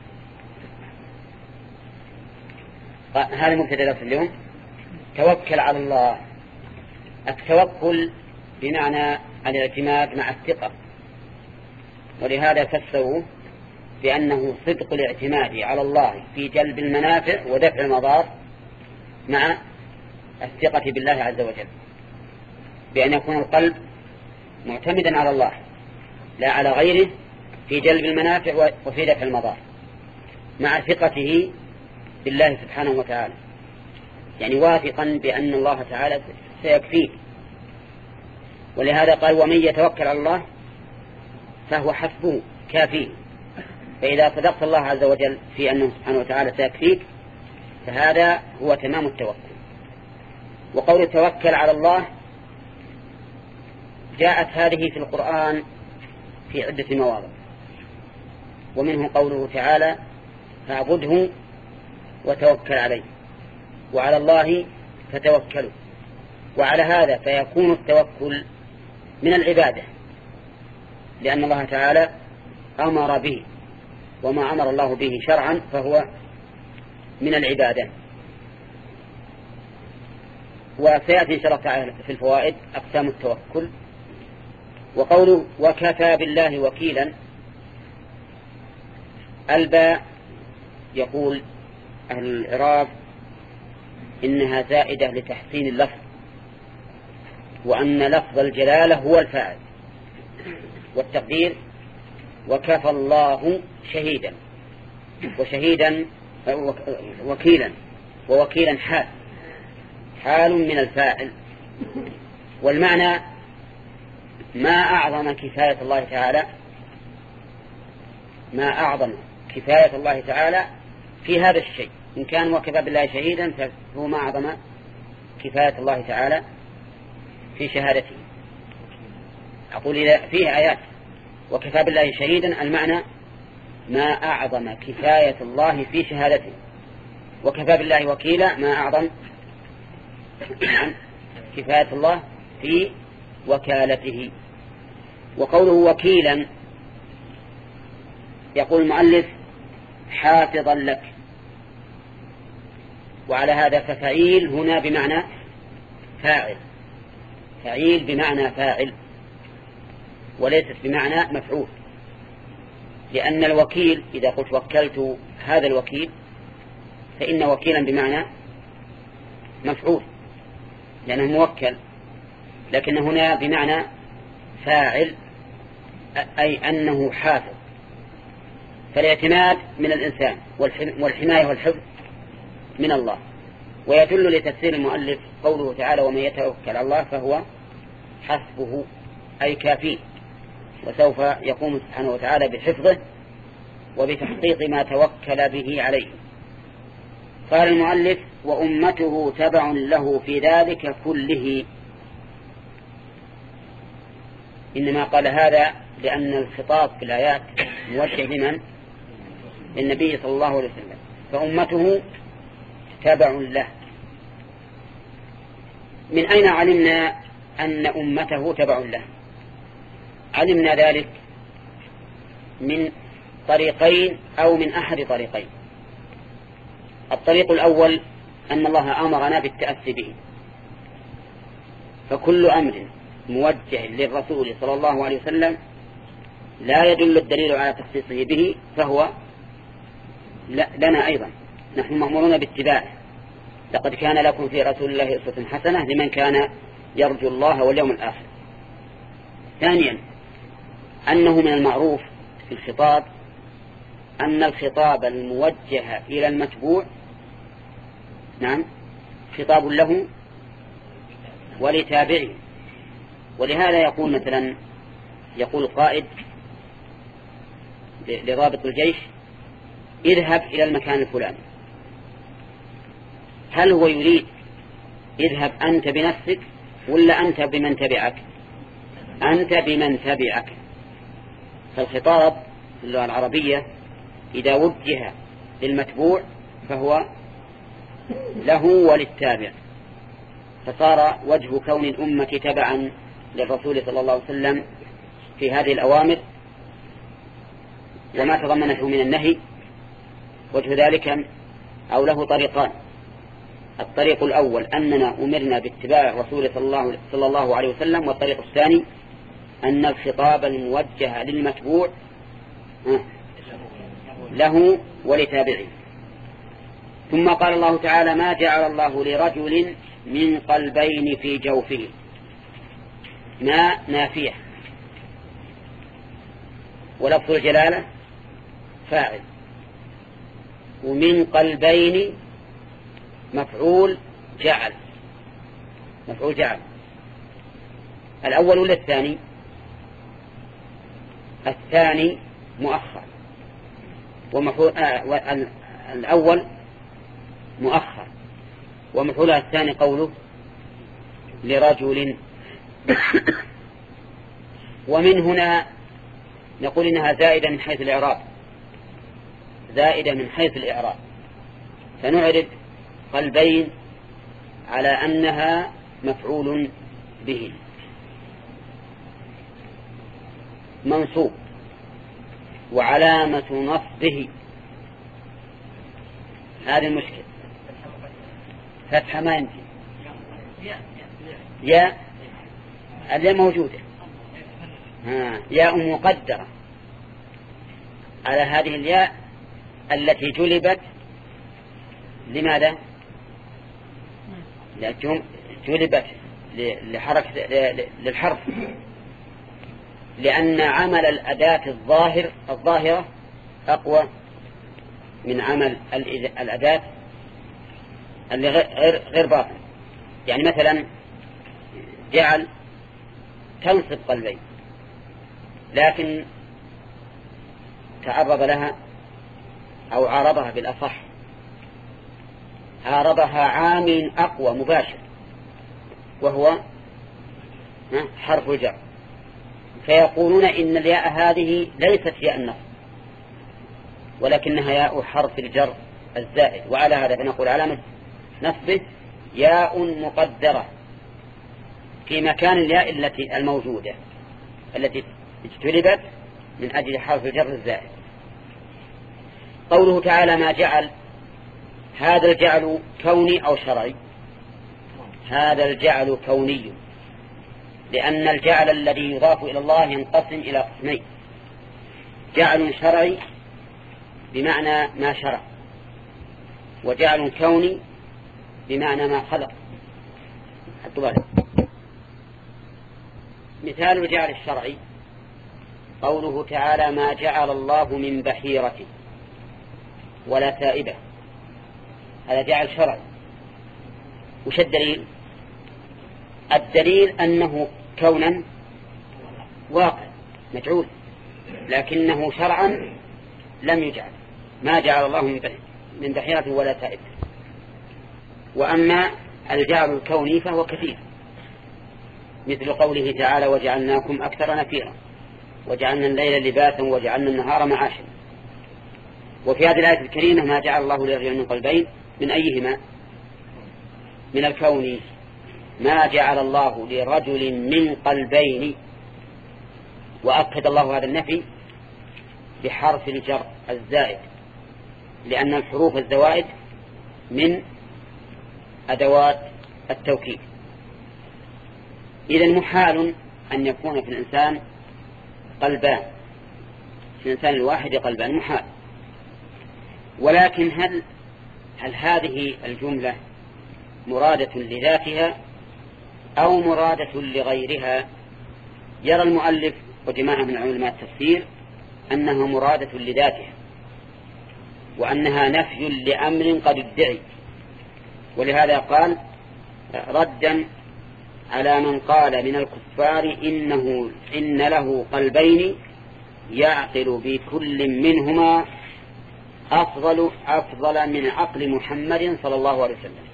هذا مبتدأ درس اليوم. توكل على الله. التوكل بمعنى الاعتماد مع الثقة، ولهذا فسروا بأنه صدق الاعتماد على الله في جلب المنافع ودفع المضار مع الثقة بالله عز وجل، بأن يكون القلب معتمدا على الله لا على غيره في جلب المنافع وفي دفع المضار، مع ثقته بالله سبحانه وتعالى، يعني واثقا بأن الله تعالى سيكفيه. ولهذا قال ومن يتوكل على الله فهو حسبه كافيه. فإذا صدقت الله عز وجل في أنه سبحانه وتعالى سيكفيك فهذا هو تمام التوكل. وقول توكل على الله جاءت هذه في القرآن في عدة مواضع، ومنه قوله تعالى فاعبده وتوكل عليه، وعلى الله فتوكلوا. وعلى هذا فيكون التوكل من العبادة، لأن الله تعالى أمر به، وما أمر الله به شرعا فهو من العبادة. وسيأتي إن شاء الله تعالى في الفوائد أقسام التوكل. وقوله وكفى بالله وكيلا، الباء يقول أهل الإعراب إنها زائدة لتحسين اللفظ، وأن لفظ الجلالة هو الفاعل، والتقدير وكفى الله شهيدا، وشهيدا وكيلا، ووكيلا حال حال من الفاعل. والمعنى ما أعظم كفاية الله تعالى ما أعظم كفاية الله تعالى في هذا الشيء. إن كان وكفى بالله شهيدا فهو ما أعظم كفاية الله تعالى في شهادته. أقول إذا فيه آيات وكفى بالله شهيدا، المعنى ما أعظم كفاية الله في شهادته، وكفى بالله وكيلا ما أعظم كفاية الله في وكالته. وقوله وكيلا يقول المؤلف حافظا لك، وعلى هذا ففعيل هنا بمعنى فاعل، فعيل بمعنى فاعل وليست بمعنى مفعول، لأن الوكيل إذا قلت وكلت هذا الوكيل فإن وكيلا بمعنى مفعول لأنه موكل، لكن هنا بمعنى فاعل أي أنه حافظ. فالاعتماد من الإنسان والحماية والحفظ من الله. ويدل لتفسير المؤلف قوله تعالى ومن يتوكل على الله فهو حسبه أي كافيه، وسوف يقوم سبحانه وتعالى بحفظه وبتحقيق ما توكل به عليه. قال المؤلف وأمته تبع له في ذلك كله. إنما قال هذا لأن الخطاب في الآيات موجه لمن؟ للنبي صلى الله عليه وسلم، فأمته تبع له. من أين علمنا أن أمته تبع له؟ علمنا ذلك من طريقين أو من أحد طريقين. الطريق الأول أن الله أمرنا بالتأسي به، فكل أمر موجه للرسول صلى الله عليه وسلم لا يدل الدليل على تخصيصه به فهو لنا أيضا، نحن مأمورون باتباعه. لقد كان لكم في رسول الله أسوة حسنة لمن كان يرجو الله واليوم الآخر. ثانيا أنه من المعروف في الخطاب أن الخطاب الموجه إلى المتبوع نعم خطاب له ولتابعه. ولهذا يقول مثلا يقول قائد لضابط الجيش اذهب إلى المكان الفلاني، هل هو يريد اذهب أنت بنفسك ولا أنت بمن تبعك؟ أنت بمن تبعك. فالخطاب في اللغة العربية إذا وجه للمتبوع فهو له وللتابع، فصار وجه كون الأمة تبعا للرسول صلى الله عليه وسلم في هذه الأوامر وما تضمنته من النهي وجه ذلك أو له طريقان. الطريق الأول أننا أمرنا باتباع الرسول صلى الله عليه وسلم، والطريق الثاني أن الخطاب الموجه للمتبوع له ولتابعه. ثم قال الله تعالى ما جعل الله لرجل من قلبين في جوفه، ما نافية، ولفظ الجلالة فاعل، ومن قلبين مفعول جعل، مفعول جعل. الأول ولا الثاني؟ الثاني مؤخر، ومفعول آه الأول مؤخر، ومفعولها الثاني قوله لرجل. ومن هنا نقول إنها زائدة من حيث الإعراب، زائدة من حيث الإعراب، فنعرف قلبين على أنها مفعول به منصوب، وعلامة نصبه هذه المشكلة فتحة ما يمكن يا الياء موجودة ها ياء مقدرة على هذه الياء التي جلبت لماذا؟ جلبت لحركة للحرف، لأن عمل الأداة الظاهر الظاهرة أقوى من عمل الأداة اللي غير غير باطن. يعني مثلا جعل تنصب قلبين، لكن تعرض لها أو عارضها بالأصح، عارضها عامل أقوى مباشر وهو حرف الجر، فيقولون إن الياء هذه ليست ياء النصب ولكنها ياء حرف الجر الزائد، وعلى هذا فنقول علامة نصبه ياء مقدرة في مكان الياء التي الموجودة التي اجتلبت من أجل حرف الجر الزائد. قوله تعالى ما جعل، هذا الجعل كوني أو شرعي؟ هذا الجعل كوني، لأن الجعل الذي يضاف إلى الله ينقسم إلى قسمين: جعل شرعي بمعنى ما شرع، وجعل كوني بمعنى ما خلق. حطوا بالك. مثال الجعل الشرعي قوله تعالى ما جعل الله من بحيرة ولا سائبة، هذا جعل شرعي. وش الدليل؟ الدليل أنه كونا واقع مجعول، لكنه شرعا لم يجعل. ما جعل الله من بحيرة ولا سائبة. وأما الجعل الكوني فهو كثير، مثل قوله تعالى وجعلناكم أكثر نفيرا وجعلنا الليل لباسا وجعلنا النهار معاشا. وفي هذه الآية الكريمة ما جعل الله لرجل من قلبين، من أيهما؟ من الكون. ما جعل الله لرجل من قلبين، وأكد الله هذا النفي بحرف الجر الزائد، لأن الحروف الزوائد من أدوات التوكيد. إذن محال أن يكون في الإنسان قلبان، في الإنسان الواحد قلبان، محال. ولكن هل هل هذه الجملة مرادة لذاتها أو مرادة لغيرها؟ يرى المؤلف وجماعة من علماء التفسير أنها مرادة لذاتها، وأنها نفي لأمر قد ادعي. ولهذا قال ردا على من قال من الكفار إنه إن له قلبين يعقل بكل منهما أفضل أفضل من عقل محمد صلى الله عليه وسلم.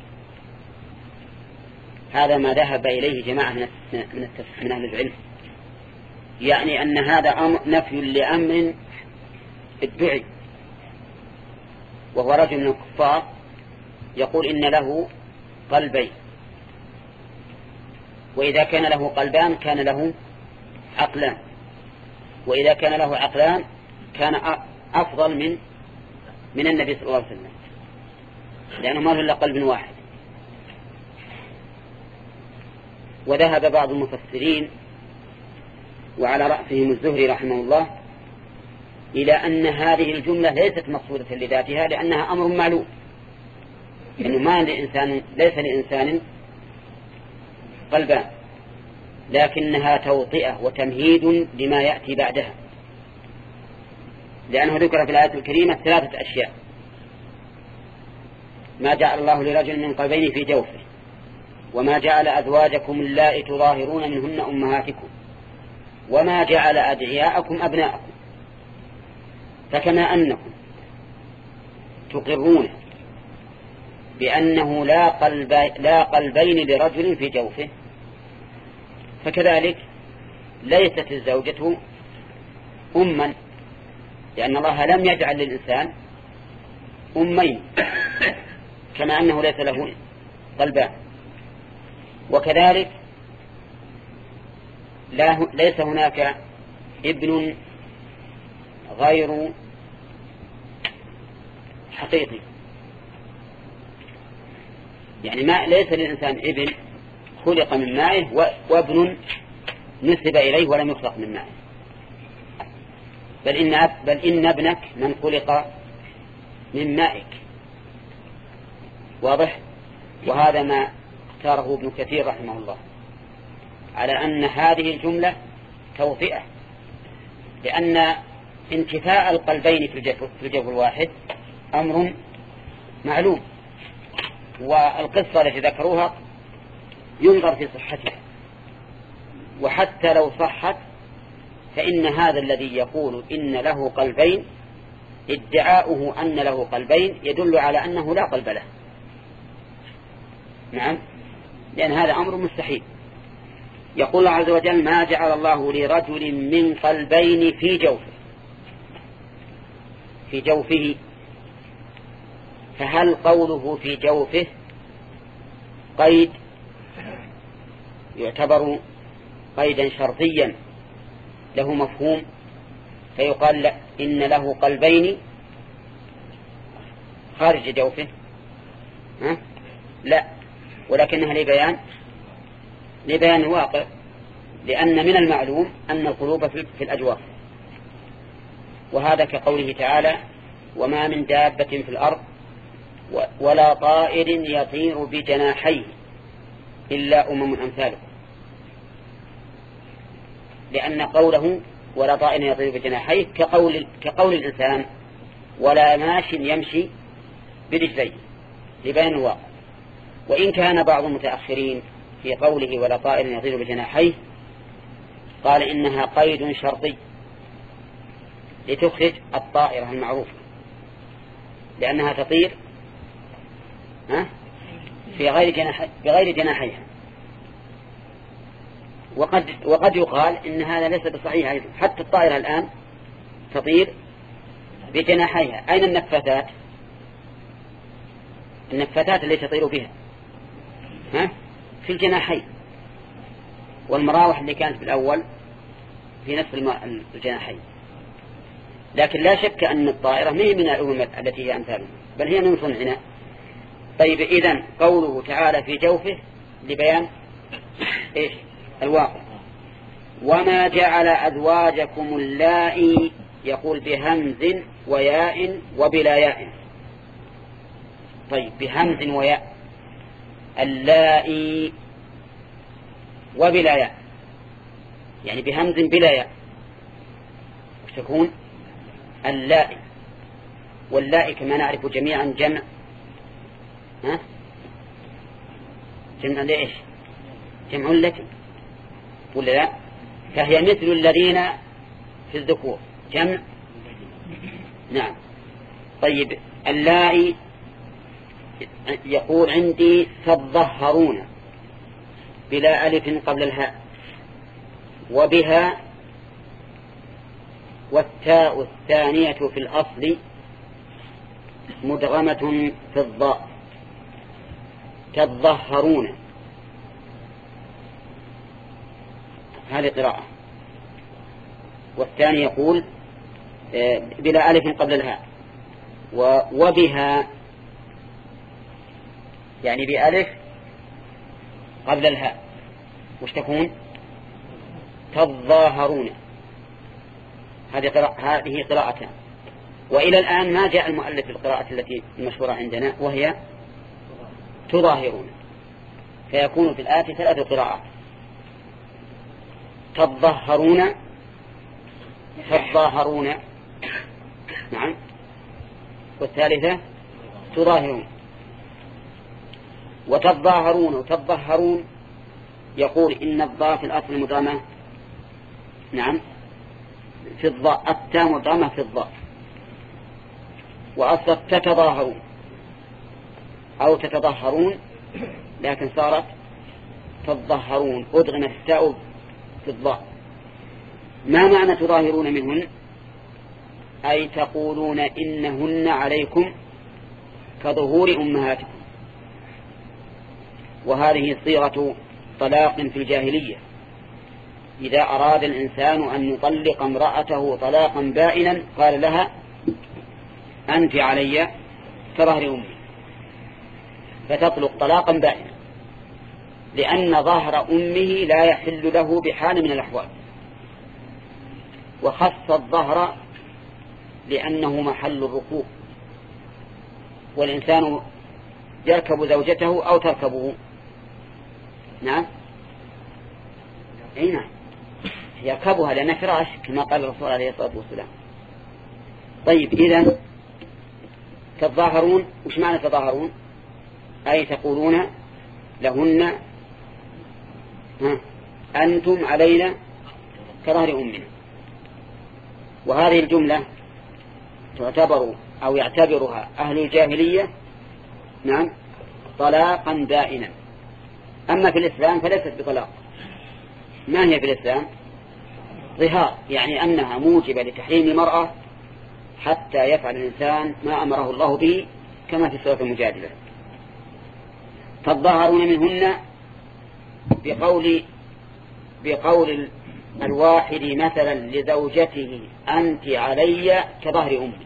هذا ما ذهب إليه جماعة من من أهل العلم، يعني أن هذا أمر نفي لأمر ادعي، وهو رجل من الكفار يقول إن له قلبين، وإذا كان له قلبان كان له عقلان، وإذا كان له عقلان كان أفضل من من النبي صلى الله عليه وسلم، لأنه ما له إلا قلب واحد. وذهب بعض المفسرين وعلى رأسهم الزهري رحمه الله إلى أن هذه الجملة ليست مقصودة لذاتها، لأنها أمر معلوم، إنه ما لإنسان ليس لإنسان قلبان، لكنها توطئة وتمهيد لما يأتي بعدها، لأنه ذكر في الآية الكريمة ثلاثة أشياء: ما جعل الله لرجل من قلبين في جوفه، وما جعل أزواجكم اللائي تظاهرون منهن أمهاتكم، وما جعل أدعياءكم أبناءكم. فكما أنكم تقرون بأنه لا, قلب لا قلبين لرجل في جوفه، فكذلك ليست الزوجة أما، لأن الله لم يجعل للإنسان أمين، كما أنه ليس له قلبان. وكذلك لا ليس هناك ابن غير حقيقي، يعني ما ليس للإنسان ابن خلق من مائه وابن نسب إليه ولم يخلق من مائه، بل إن, بل إن ابنك من خلق من مائك. واضح؟ وهذا ما اختاره ابن كثير رحمه الله على أن هذه الجملة توطئة، لأن انتفاء القلبين في الجو الواحد أمر معلوم، والقصة التي ذكروها ينظر في صحتها، وحتى لو صحت فإن هذا الذي يقول إن له قلبين ادعاؤه أن له قلبين يدل على أنه لا قلب له. نعم، لأن هذا أمر مستحيل. يقول الله عز وجل: ما جعل الله لرجل من قلبين في جوفه في جوفه فهل قوله في جوفه قيد يعتبر قيدا شرطيا له مفهوم فيقال لا إن له قلبين خارج جوفه؟ ها؟ لا، ولكنها لبيان لبيان الواقع، لأن من المعلوم أن القلوب في الأجواف، وهذا كقوله تعالى: وما من دابة في الأرض ولا طائر يطير بجناحيه إلا أمم أمثالكم، لأن قوله ولا طائر يطير بجناحيه كقول, كقول الإنسان ولا ماش يمشي برجليه، لبيان الواقع. وإن كان بعض المتأخرين في قوله ولا طائر يطير بجناحيه قال إنها قيد شرطي لتخرج الطائرة المعروفة، لأنها تطير في غير جناح بغير جناحيها. وقد وقد يقال إن هذا ليس بصحيح أيضا، حتى الطائرة الآن تطير بجناحيها. أين النفاثات؟ النفاثات اللي تطير بها ها في الجناحين، والمراوح اللي كانت بالأول في نفس الجناحين. لكن لا شك أن الطائرة ما هي من الأمم التي هي أمثالها، بل هي من صنعنا. طيب، إذن قوله تعالى في جوفه لبيان إيش؟ الواقع. وما جعل أزواجكم اللائي، يقول بهمز وياء وبلا ياء. طيب، بهمز وياء اللائي وبلا ياء، يعني بهمز بلا ياء تكون اللائي. واللائي كما نعرف جميعا جمع ها جمع ليش؟ جمع التي، ولا لا؟ فهي مثل الذين في الذكور جمع. نعم. طيب، اللائي يقول عندي تظهرون بلا ألف قبل الهاء، وبها، والتاء الثانية في الأصل مدغمة في الضاء، تظهرون. هذه قراءة. والثاني يقول بلا ألف قبل الهاء، وبها يعني بألف قبل الهاء، وش تكون؟ تظاهرون. هذه قراءة، هذه قراءتان. وإلى الآن ما جاء المؤلف القراءة التي المشهورة عندنا وهي تظاهرون، فيكون في الآية ثلاث قراءات: تظاهرون، تظاهرون، نعم، والثالثة تظاهرون. وتظاهرون وتظاهرون يقول إن الضاء في الأصل مضامة، نعم، في الضاء، التاء مضامة في الضاء، وأصلت تتظاهرون أو تتظاهرون، لكن صارت تظاهرون، أدغمت التاء في الضاء. ما معنى تظاهرون منهن؟ أي تقولون إنهن عليكم كظهور أمهاتكم، وهذه صيغة طلاق في الجاهلية. إذا أراد الإنسان أن يطلق امرأته طلاقا بائنا قال لها أنت علي كظهر أمي، فتطلق طلاقا بائنا، لأن ظهر أمه لا يحل له بحال من الأحوال. وخص الظهر لأنه محل الركوب، والإنسان يركب زوجته أو تركبه. نعم أي نعم يركبها لأنها فراش كما قال الرسول عليه الصلاة والسلام. طيب إذن تظاهرون، وش معنى تظاهرون؟ أي تقولون لهن ها أنتم علينا كظهر أمنا. وهذه الجملة تعتبر أو يعتبرها أهل الجاهلية نعم طلاقا بائنا. أما في الإسلام فليست بطلاق. ما هي في الإسلام؟ ظهار، يعني أنها موجبة لتحريم المرأة حتى يفعل الإنسان ما أمره الله به كما في سورة المجادلة. فالظاهرون منهن بقول بقول الواحد مثلا لزوجته أنت علي كظهر أمي.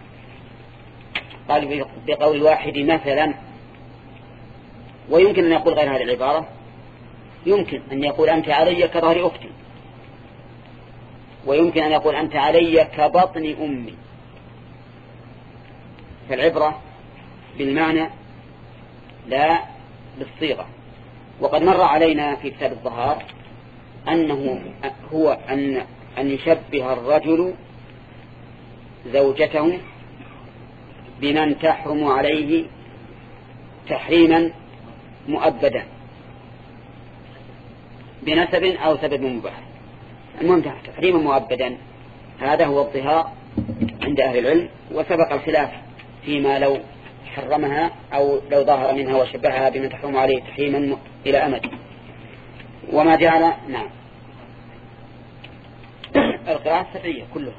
قال بقول الواحد مثلا. ويمكن أن يقول غير هذه العبارة، يمكن أن يقول أنت علي كظهر أختي، ويمكن أن يقول أنت علي كبطن أمي. فالعبرة بالمعنى لا بالصيغة. وقد مر علينا في كتاب الظهار أنه هو أن أن يشبه الرجل زوجته بمن تحرم عليه تحريما مؤبدا بنسب أو سبب مباح. المهم تحريما مؤبدا، هذا هو الظهار عند أهل العلم. وسبق الخلاف فيما لو حرمها أو لو ظهر منها وشبهها بمن تحرم عليه تحريما إلى أمد. وما جعل نعم القراءة السبعية كلها.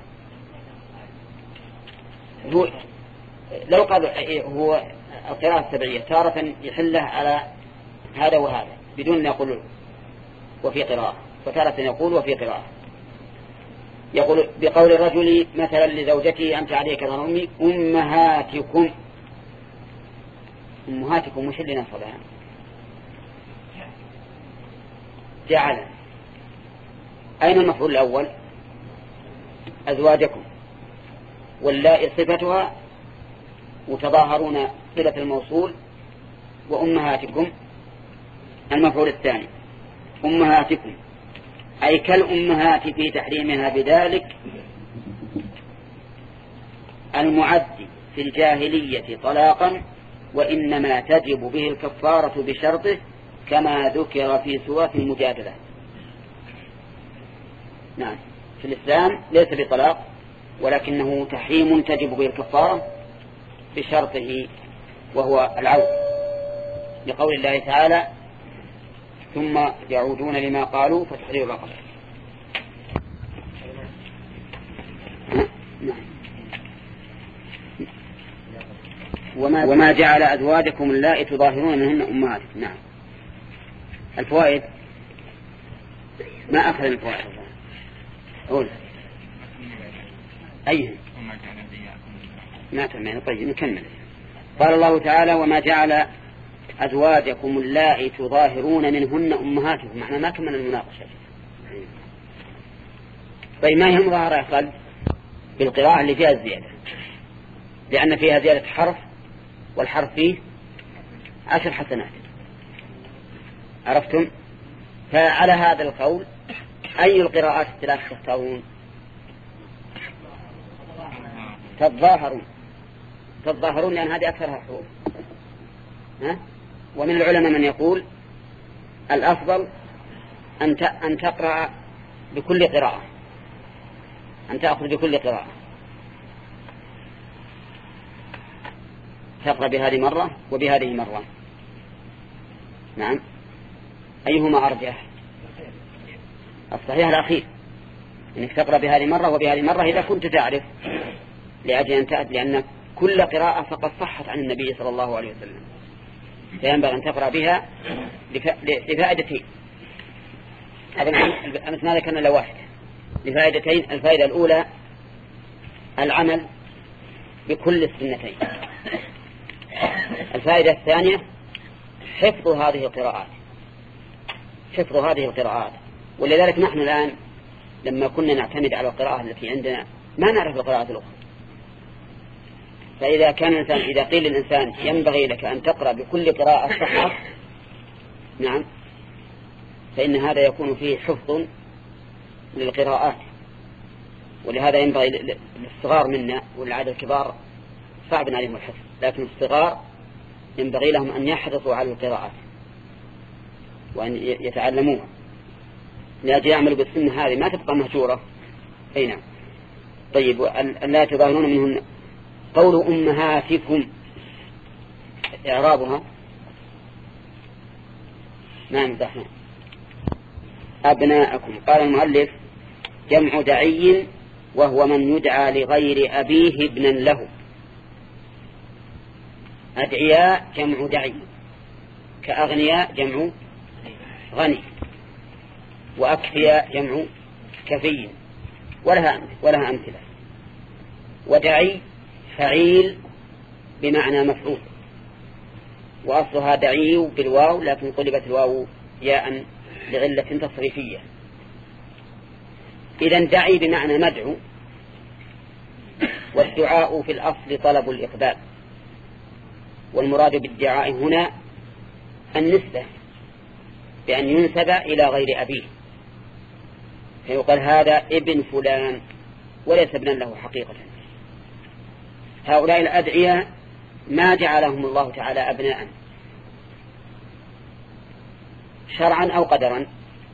هو لو قال هو القراءة السبعية تارة يحله على هذا وهذا بدون أن يقول وفي قراءة، وتارة يقول وفي قراءة. يقول بقول الرجل مثلا لزوجته أنت عليك ظهر أمي أمهاتكم. أمهاتكم مش اللي نصبها جعل. أين المفعول الأول؟ أزواجكم، واللائي صفتها، وتظاهرون صلة الموصول، وأمهاتكم المفعول الثاني. أمهاتكم أي كالأمهات في تحريمها بذلك المعد في الجاهلية طلاقا، وإنما تجب به الكفارة بشرطه كما ذكر في سورة المجادلة. نعم في الإسلام ليس بطلاق، ولكنه تحريم تجب به الكفارة بشرطه وهو العود، لقول الله تعالى ثم يعودون لما قالوا فتحرير رقبة. وما, وما جعل أزواجكم اللائي تظاهرون منهن أمهاتكم. نعم الفوائد ما أخذ الفوائد أقول أيها ما تمين. طيب نكمل. قال الله تعالى وما جعل أزواجكم اللائي تظاهرون منهن أمهاتكم. معنى ما كمل المناقشة. طيب ما هي المظاهرة يا خالد؟ بالقراءة اللي فيها الزيادة، لأن فيها زيادة حرف، والحرف فيه عشر حسنات. عرفتم؟ فعلى هذا القول أي القراءات الثلاث تختارون؟ تظاهرون. تظاهرون لأن هذه أكثرها حروف. ها؟ ومن العلماء من يقول الأفضل أن تقرأ بكل قراءة، أن تأخذ بكل قراءة، تقرأ بهذه مرة وبهذه مرة. نعم أيهما أرجح؟ الصحيح الأخير، أنك تقرأ بهذه مرة وبهذه مرة إذا كنت تعرف، لأجل أن تأتي، لأن كل قراءة فقد صحت عن النبي صلى الله عليه وسلم. فينبغي أن تقرأ بها لفائدتين. هذا أمس ما ذكرنا إلا واحدة لفائدتين. الفائدة الأولى العمل بكل السنتين. الفائدة الثانية حفظ هذه القراءات حفظ هذه القراءات ولذلك نحن الآن لما كنا نعتمد على القراءة التي عندنا ما نعرف القراءات الأخرى. فإذا كان الإنسان إذا قيل للإنسان ينبغي لك أن تقرأ بكل قراءة صحة نعم فإن هذا يكون فيه حفظ للقراءات. ولهذا ينبغي للصغار منا والعادة الكبار صعب عليهم الحفظ، لكن الصغار ينبغي لهم أن يحرصوا على القراءات وأن يتعلموها لأجل يعملوا بالسنة هذه ما تبقى مهجورة. أي نعم. طيب لا تظاهرون منهن. قول أمهاتكم إعرابها ما مزحنا أبناءكم. قال المؤلف جمع دعي وهو من يدعى لغير أبيه ابنا له. أدعياء جمع دعي كأغنياء جمع غني وأكفياء جمع كفي ولها ولها أمثلة. ودعي فعيل بمعنى مفعول وأصلها دعي بالواو لكن قلبت الواو ياء لعلة تصريفية. إذن دعي بمعنى مدعو والدعاء في الأصل طلب الإقبال والمراد بالدعاء هنا النسبة بأن ينسب إلى غير أبيه فيقال هذا ابن فلان وليس ابنا له حقيقة. هؤلاء الأدعياء ما جعلهم الله تعالى أبناء شرعا أو قدرا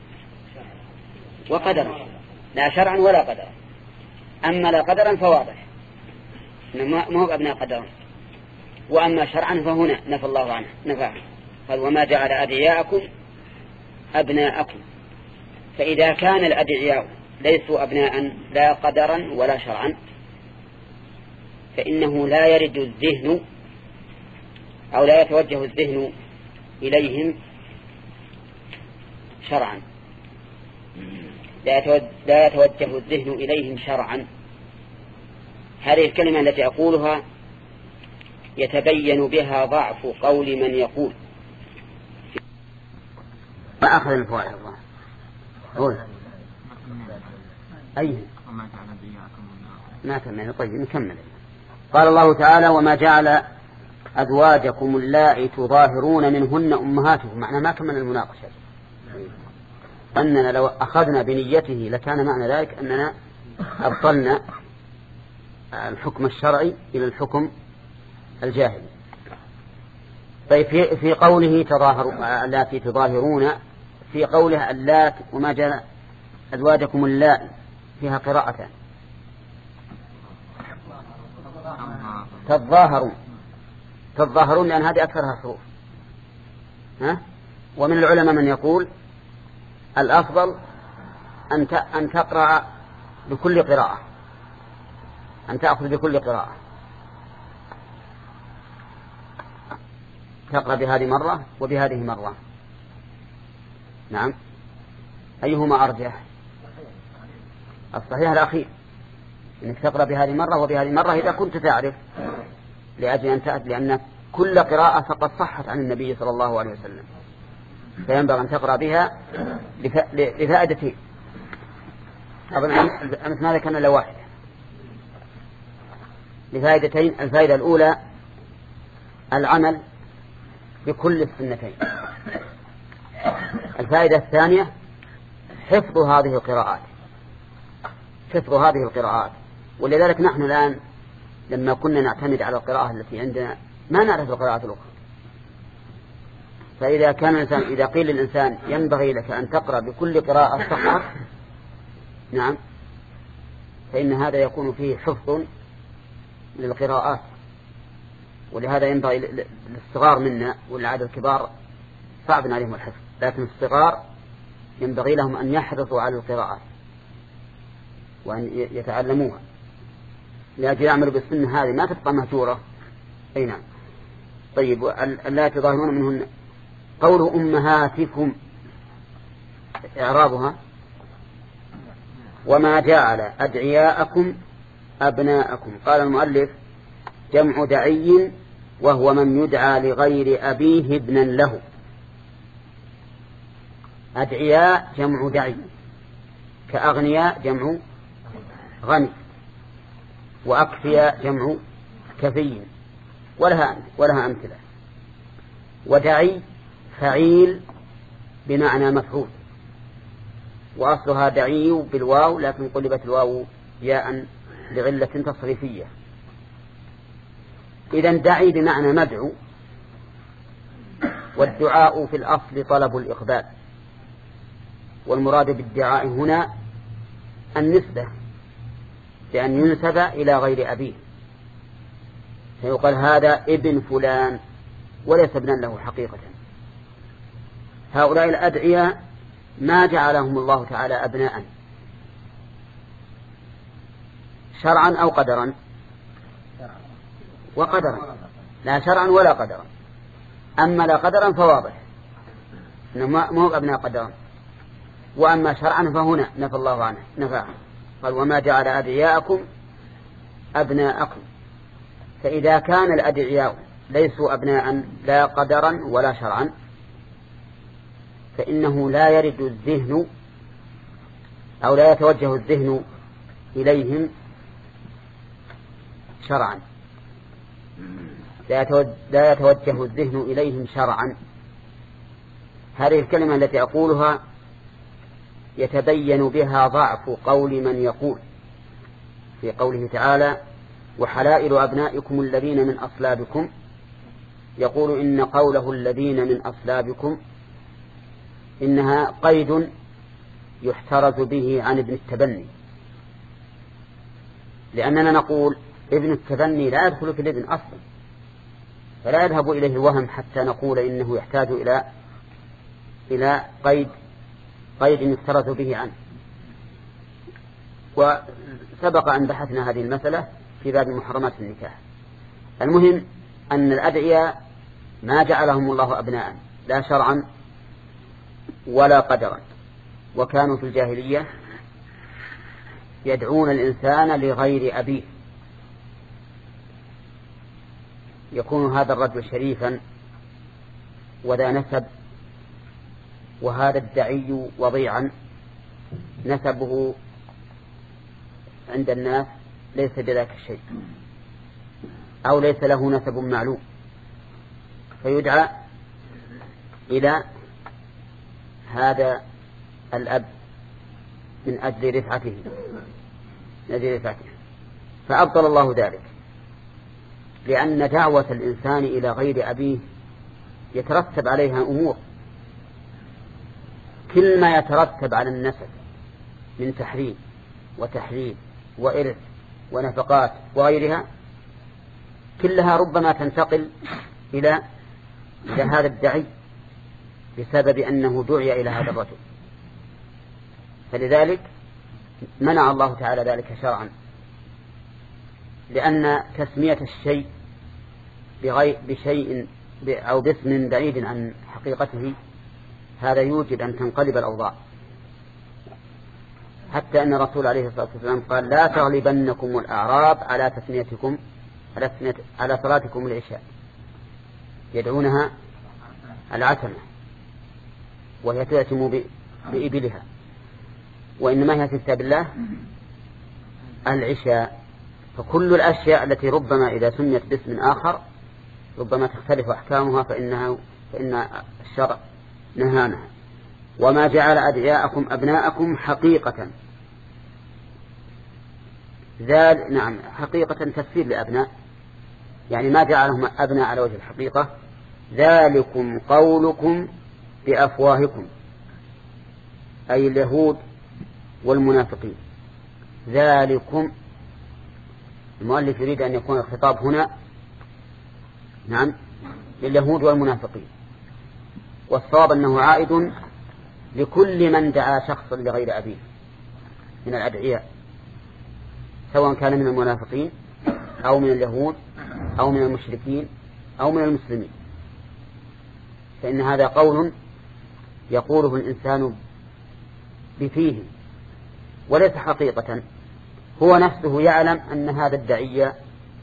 وقدرا لا شرعا ولا قدرا. أما لا قدرا فواضح ما هو أبناء قدرا وأما شرعا فهنا نفى الله عنه نفاه قال وما جعل أدعياءكم أبناءكم. فإذا كان الأدعياء ليسوا أبناء لا قدرا ولا شرعا فإنه لا يرد الذهن أو لا يتوجه الذهن إليهم شرعا لا يتوجه الذهن إليهم شرعا. هذه الكلمة التي أقولها يتبين بها ضعف قول من يقول ما أخذ الفوائد الله قول أيه ما كمل. طيب نكمل. قال الله تعالى وما جعل أزواجكم اللائي تظاهرون منهن أمهاتكم. معنى ما كمل المناقشة أننا لو أخذنا بنيته لكان معنى ذلك أننا أبطلنا الحكم الشرعي إلى الحكم الجاهلي. طيب في, في قوله تظاهروا اللاتي تظاهرون في قوله اللات وما جعل أزواجكم اللائي فيها قراءة تظاهرون تظاهرون لأن هذه أكثرها حروف ها؟ ومن العلماء من يقول الأفضل أن أن تقرأ بكل قراءة أن تأخذ بكل قراءة تقرأ بهذه مرة وبهذه مرة. نعم أيهما أرجح؟ الصحيح الأخير أنك تقرأ بهذه مرة وبهذه مرة إذا كنت تعرف لأجل أن تأتي لأن كل قراءة فقد صحت عن النبي صلى الله عليه وسلم فينبغي أن تقرأ بها لفائدتين. أظن أمس ماذا كان إلا واحدة لفائدتين. الفائدة الأولى العمل بكل السنتين. الفائدة الثانية حفظ هذه القراءات حفظ هذه القراءات ولذلك نحن الآن لما كنا نعتمد على القراءة التي عندنا ما نعرف القراءات الأخرى. فإذا كان الإنسان إذا قيل للإنسان ينبغي لك أن تقرأ بكل قراءة صحة نعم فإن هذا يكون فيه حفظ للقراءات. ولهذا ينبغي للصغار منا والعادة الكبار صعب عليهم الحفظ لكن الصغار ينبغي لهم أن يحرصوا على القراءات وأن يتعلموها لأجل يعملوا بالسنة هذه ما تبقى مهجورة. أي نعم. طيب اللاتي تظاهرون منهن قوله أمهاتكم إعرابها وما جعل أدعياءكم أبناءكم. قال المؤلف جمع دعي وهو من يدعى لغير أبيه ابنا له. أدعياء جمع دعي، كأغنياء جمع غني، وأكفياء جمع كفي، ولها, ولها أمثلة. ودعي فعيل بمعنى مفعول، وأصلها دعي بالواو لكن قلبت الواو ياء لغلة تصريفية. إذن دعي بمعنى مدعو، والدعاء في الأصل طلب الإقبال، والمراد بالدعاء هنا النسبة، لأن ينسب إلى غير أبيه، فيقال هذا ابن فلان وليس ابنا له حقيقة. هؤلاء الأدعياء ما جعلهم الله تعالى أبناء شرعا أو قدرا، وقدرا لا شرعا ولا قدرا. أما لا قدرا فواضح إنه ما هو أبناء قدرا، وأما شرعا فهنا نفى الله عنه نفاه، قال وما جعل أدعياءكم أبناءكم. فإذا كان الأدعياء ليسوا أبناء لا قدرا ولا شرعا فإنه لا يرد الذهن أو لا يتوجه الذهن إليهم شرعا، لا يتوجه الذهن إليهم شرعا. هذه الكلمة التي أقولها يتبين بها ضعف قول من يقول في قوله تعالى وحلائل أبنائكم الذين من أصلابكم، يقول إن قوله الذين من أصلابكم إنها قيد يحترز به عن ابن التبني، لأننا نقول ابن التبني لا يدخل في الابن أصلا، فلا يذهب إليه الوهم حتى نقول إنه يحتاج إلى إلى قيد قيد يحترز به عنه. وسبق أن بحثنا هذه المسألة في باب محرمات النكاح. المهم أن الأدعياء ما جعلهم الله أبناء لا شرعا ولا قدرا، وكانوا في الجاهلية يدعون الإنسان لغير أبيه. يكون هذا الرجل شريفا وذا نسب، وهذا الدعي وضيعا نسبه عند الناس ليس بذاك الشيء، أو ليس له نسب معلوم، فيدعى إلى هذا الأب من أجل رفعته من أجل رفعته فأبطل الله ذلك، لأن دعوة الإنسان إلى غير أبيه يترتب عليها أمور. كل ما يترتب على النسب من تحريم وتحليل وإرث ونفقات وغيرها كلها ربما تنتقل إلى إلى هذا الدعي بسبب أنه دعي إلى هذا الرجل. فلذلك منع الله تعالى ذلك شرعا، لأن تسمية الشيء بشيء أو باسم بعيد عن حقيقته هذا يوجب أن تنقلب الأوضاع، حتى أن الرسول عليه الصلاة والسلام قال لا تغلبنكم الأعراب على تسميتكم على, تسمية على صلاتكم العشاء، يدعونها العتمة وهي تأتم بإبلها، وإنما هي في كتاب الله العشاء. فكل الأشياء التي ربما إذا سميت باسم آخر ربما تختلف أحكامها فإنها فإن الشرع نهانها. وما جعل أدعياءكم أبناءكم حقيقة، ذال نعم حقيقة تفسير لأبناء، يعني ما جعلهم أبناء على وجه الحقيقة. ذلكم قولكم بأفواهكم، أي اليهود والمنافقين. ذلكم المؤلف يريد أن يكون الخطاب هنا نعم لليهود والمنافقين، والصواب أنه عائد لكل من دعا شخصا لغير أبيه من الأدعياء، سواء كان من المنافقين أو من اليهود أو من المشركين أو من المسلمين، فإن هذا قول يقوله الإنسان بفيه وليس حقيقة، هو نفسه يعلم أن هذا الداعية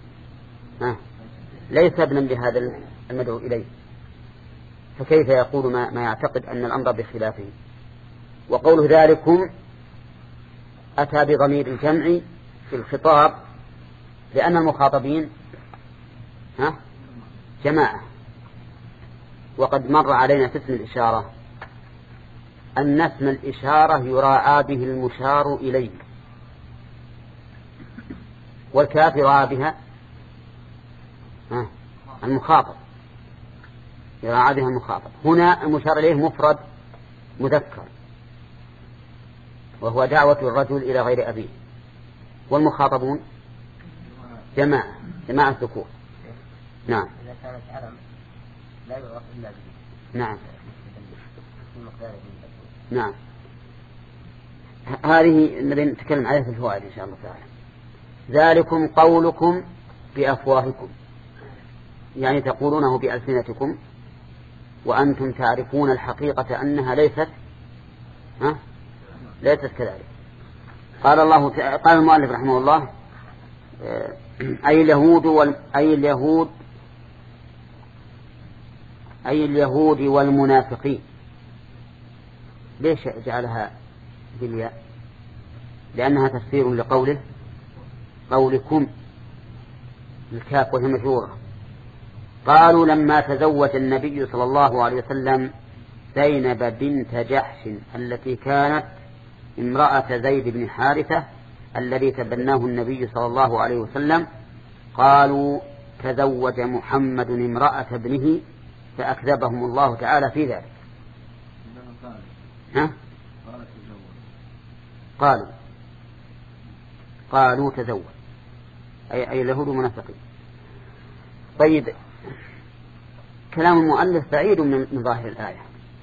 ليس ابنا لهذا المدعو إليه، فكيف يقول ما, ما يعتقد أن الأمر بخلافه؟ وقوله ذلكم أتى بضمير الجمع في الخطاب لأن المخاطبين ها جماعة، وقد مر علينا في اسم الإشارة أن اسم الإشارة يراعى به المشار إليه، والكاف يراعى بها المخاطب، يراعى بها المخاطب. هنا المشار إليه مفرد مذكر، وهو دعوة الرجل إلى غير أبيه، والمخاطبون جماعة جماعة ذكور. نعم. إذا كانت علم لا يعرف إلا به. نعم. نعم. هذه الذي نتكلم عليها في الفوائد إن شاء الله تعالى. ذلكم قولكم بأفواهكم، يعني تقولونه بألسنتكم وأنتم تعرفون الحقيقة أنها ليست ها ليست كذلك. قال الله قال المؤلف رحمه الله أي اليهود وال... أي اليهود أي اليهود والمنافقين. ليش جعلها بالياء؟ لأنها تفسير لقوله قولكم الكاف وهي مجرورة. قالوا لما تزوج النبي صلى الله عليه وسلم زينب بنت جحش التي كانت امرأة زيد بن حارثة الذي تبناه النبي صلى الله عليه وسلم، قالوا تزوج محمد امرأة ابنه، فأكذبهم الله تعالى في ذلك. ها؟ قالوا قالوا تزوج أي, أي اليهود المنافقين. طيب، كلام المؤلف بعيد من ظاهر الآية،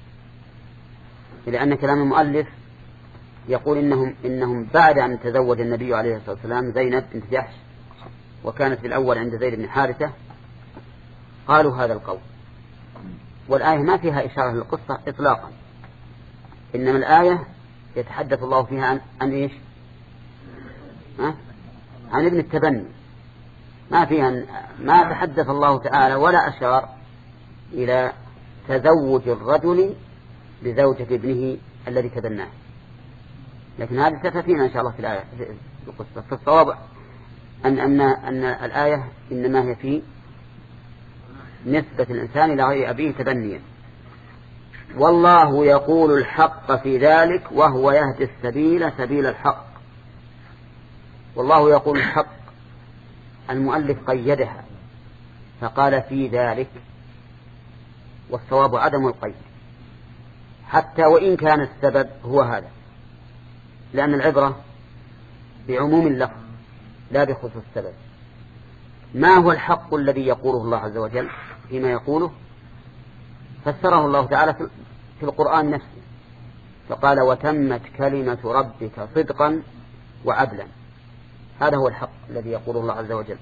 لأن كلام المؤلف يقول إنهم, إنهم بعد أن تزوج النبي عليه الصلاة والسلام زينب بنت جحش وكانت في الأول عند زيد بن حارثة قالوا هذا القول، والآية ما فيها إشارة للقصة إطلاقا، إنما الآية يتحدث الله فيها عن, عن إيش ها؟ عن ابن التبني، ما فيها ما تحدث الله تعالى ولا أشار إلى تزوج الرجل بزوجة ابنه الذي تبناه، لكن هذه ستأتينا إن شاء الله في الآية في القصة. فالصواب أن, أن, أن الآية إنما هي في نسبة الإنسان إلى غير أبيه تبنيا. والله يقول الحق في ذلك وهو يهدي السبيل سبيل الحق. والله يقول الحق، المؤلف قيدها فقال في ذلك، والصواب عدم القيد حتى وإن كان السبب هو هذا، لأن العبرة بعموم اللفظ لا بخصوص السبب. ما هو الحق الذي يقوله الله عز وجل فيما يقوله؟ فسره الله تعالى في القرآن نفسه فقال وتمت كلمة ربك صدقا وعدلا. هذا هو الحق الذي يقوله الله عز وجل،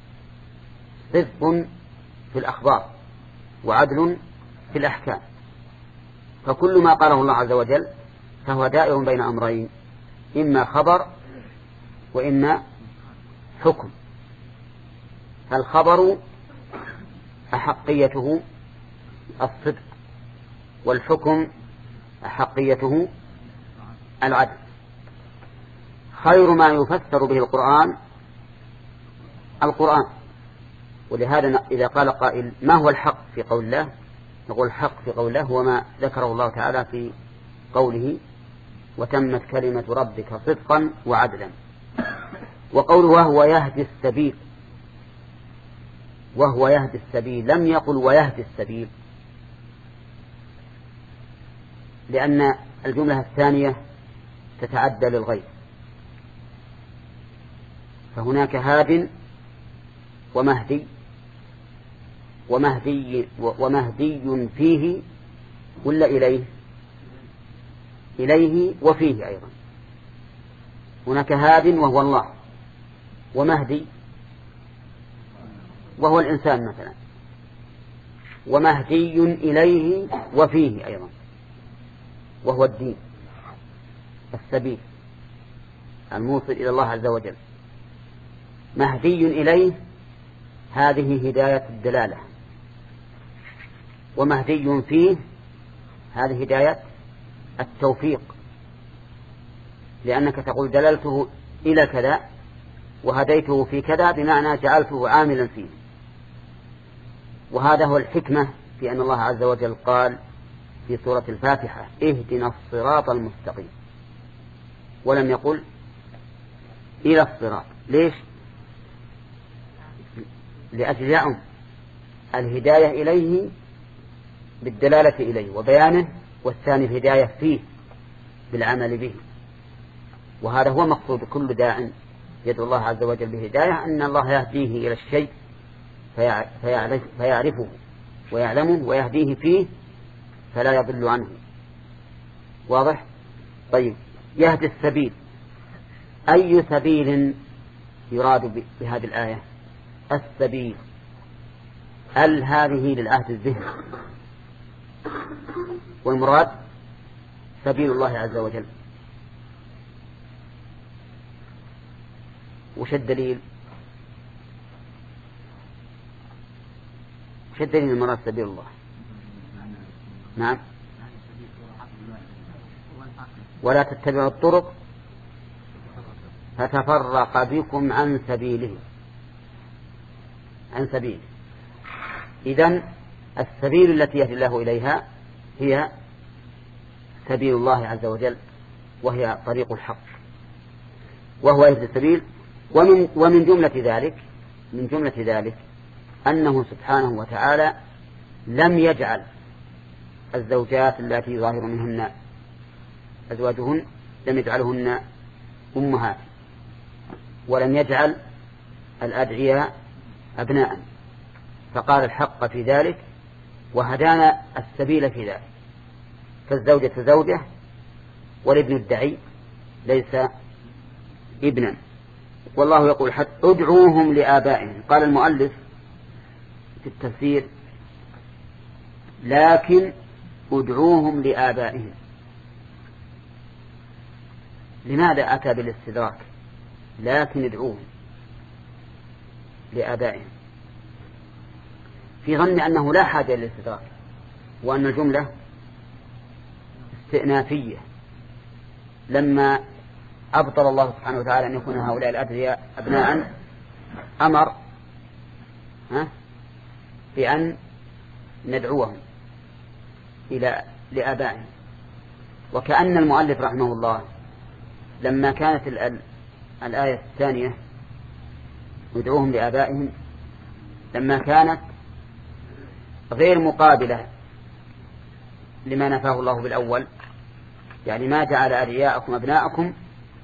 صدق في الأخبار وعدل في الأحكام. فكل ما قاله الله عز وجل فهو دائر بين أمرين، إما خبر وإما حكم. فالخبر أحقيته الصدق، والحكم أحقيته العدل. خير ما يفسر به القرآن القرآن. ولهذا إذا قال قائل ما هو الحق في قول الله، نقول الحق في قول الله هو ما ذكره الله تعالى في قوله وتمت كلمة ربك صدقا وعدلا. وقوله وهو يهدي السبيل، وهو يهدي السبيل، لم يقل ويهدي السبيل، لأن الجملة الثانية تتعدى للغير، فهناك هاد ومهدي ومهدي ومهدي فيه ولا إليه إليه وفيه أيضا. هناك هاد وهو الله، ومهدي وهو الإنسان مثلا، ومهدي إليه وفيه أيضا، وهو الدين السبيل الموصل إلى الله عز وجل. مهدي إليه هذه هداية الدلالة، ومهدي فيه هذه هداية التوفيق، لأنك تقول دللته إلى كذا وهديته في كذا، بمعنى جعلته عاملا فيه. وهذا هو الحكمة في أن الله عز وجل قال في سورة الفاتحة اهدنا الصراط المستقيم، ولم يقل إلى الصراط. ليش؟ لأجل يعم الهداية إليه بالدلالة إليه وبيانه، والثاني الهداية فيه بالعمل به. وهذا هو مقصود كل داع يدعو الله عز وجل بهداية، أن الله يهديه إلى الشيء فيعرف فيعرفه ويعلمه ويهديه فيه فلا يضل عنه. واضح؟ طيب، يهدي السبيل، أي سبيل يراد بهذه الآية؟ السبيل ال هذه للعهد الذهني، والمراد سبيل الله عز وجل. وش الدليل؟ وش الدليل المراد سبيل الله؟ نعم، ولا تتبعوا الطرق فتفرق بكم عن سبيله عن سبيله. إذن السبيل التي يهدي الله إليها هي سبيل الله عز وجل، وهي طريق الحق، وهو يهدي السبيل. ومن, ومن جملة ذلك من جملة ذلك أنه سبحانه وتعالى لم يجعل الزوجات التي يظاهر منهن أزواجهن لم يجعلهن أمهات، ولم يجعل الأدعياء أبناء، فقال الحق في ذلك وهدانا السبيل في ذلك. فالزوجة زوجة، والابن الدعي ليس ابنا. والله يقول حتى ادعوهم لآبائهم. قال المؤلف في التفسير لكن ادعوهم لآبائهم. لماذا أتى بالاستدراك؟ لكن ادعوهم لآبائهم، في ظن أنه لا حاجة للاستدراك، وأن الجملة استئنافية. لما أبطل الله سبحانه وتعالى أن يكون هؤلاء الأدعياء أبناء أمر ها بأن ندعوهم إلى لآبائهم. وكأن المؤلف رحمه الله لما كانت الآية الثانية ندعوهم لآبائهم، لما كانت غير مقابلة لما نفاه الله بالأول، يعني ما جعل أدعياءكم أبناءكم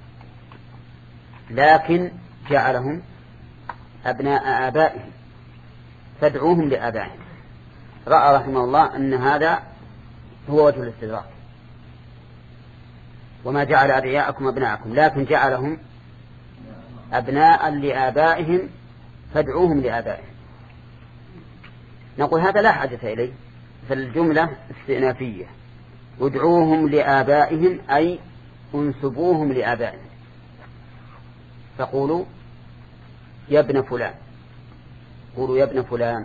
لكن جعلهم أبناء آبائهم فادعوهم لآبائهم، رأى رحمه الله أن هذا هو وجه الاستدراك. وما جعل أدعياءكم أبناءكم لكن جعلهم أبناء لآبائهم فادعوهم لآبائهم. نقول هذا لا حاجة إليه، فالجملة استئنافية. ادعوهم لآبائهم أي انسبوهم لآبائهم، فقولوا يا ابن فلان، قولوا يا ابن فلان.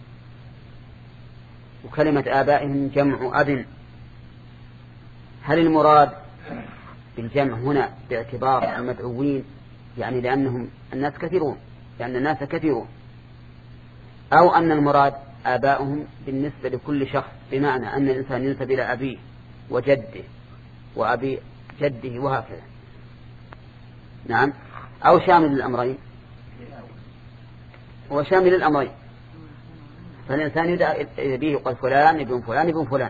وكلمة آبائهم جمع أب. هل المراد بالجمع هنا باعتبار المدعوين، يعني لأنهم الناس كثيرون، لأن الناس كثيرون، أو أن المراد آباؤهم بالنسبة لكل شخص، بمعنى أن الإنسان ينسب إلى أبيه وجده وأبي جده وهكذا؟ نعم، أو شامل الأمرين؟ هو شامل الأمرين. فالإنسان يدعى به يقول فلان ابن فلان ابن فلان.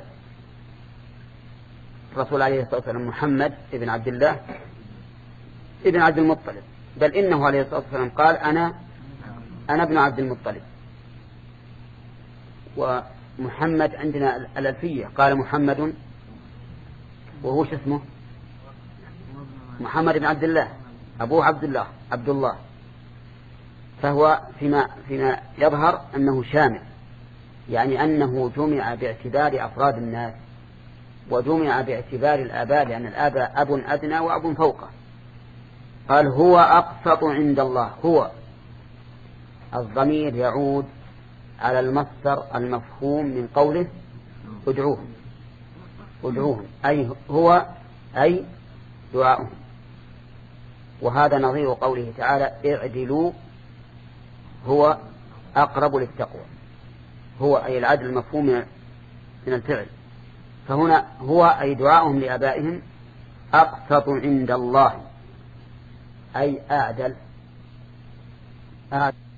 الرسول عليه الصلاة والسلام محمد ابن عبد الله ابن عبد المطلب، بل إنه عليه الصلاة والسلام قال أنا أنا ابن عبد المطلب. ومحمد عندنا الألفية قال محمد وهو شو اسمه محمد بن عبد الله، أبوه عبد الله عبد الله، فهو فيما فيما يظهر أنه شامل يعني أنه جمع باعتبار أفراد الناس وجمع باعتبار الآباء، لأن الآباء أب أدنى وأب فوقه. قال هو أقسط عند الله. هو الضمير يعود على المصدر المفهوم من قوله ادعوهم ادعوهم أي هو أي دعاؤهم. وهذا نظير قوله تعالى اعدلوا هو أقرب للتقوى. هو أي العدل المفهوم من الفعل. فهنا هو أي دعاؤهم لآبائهم أقسط عند الله أي أعدل, أعدل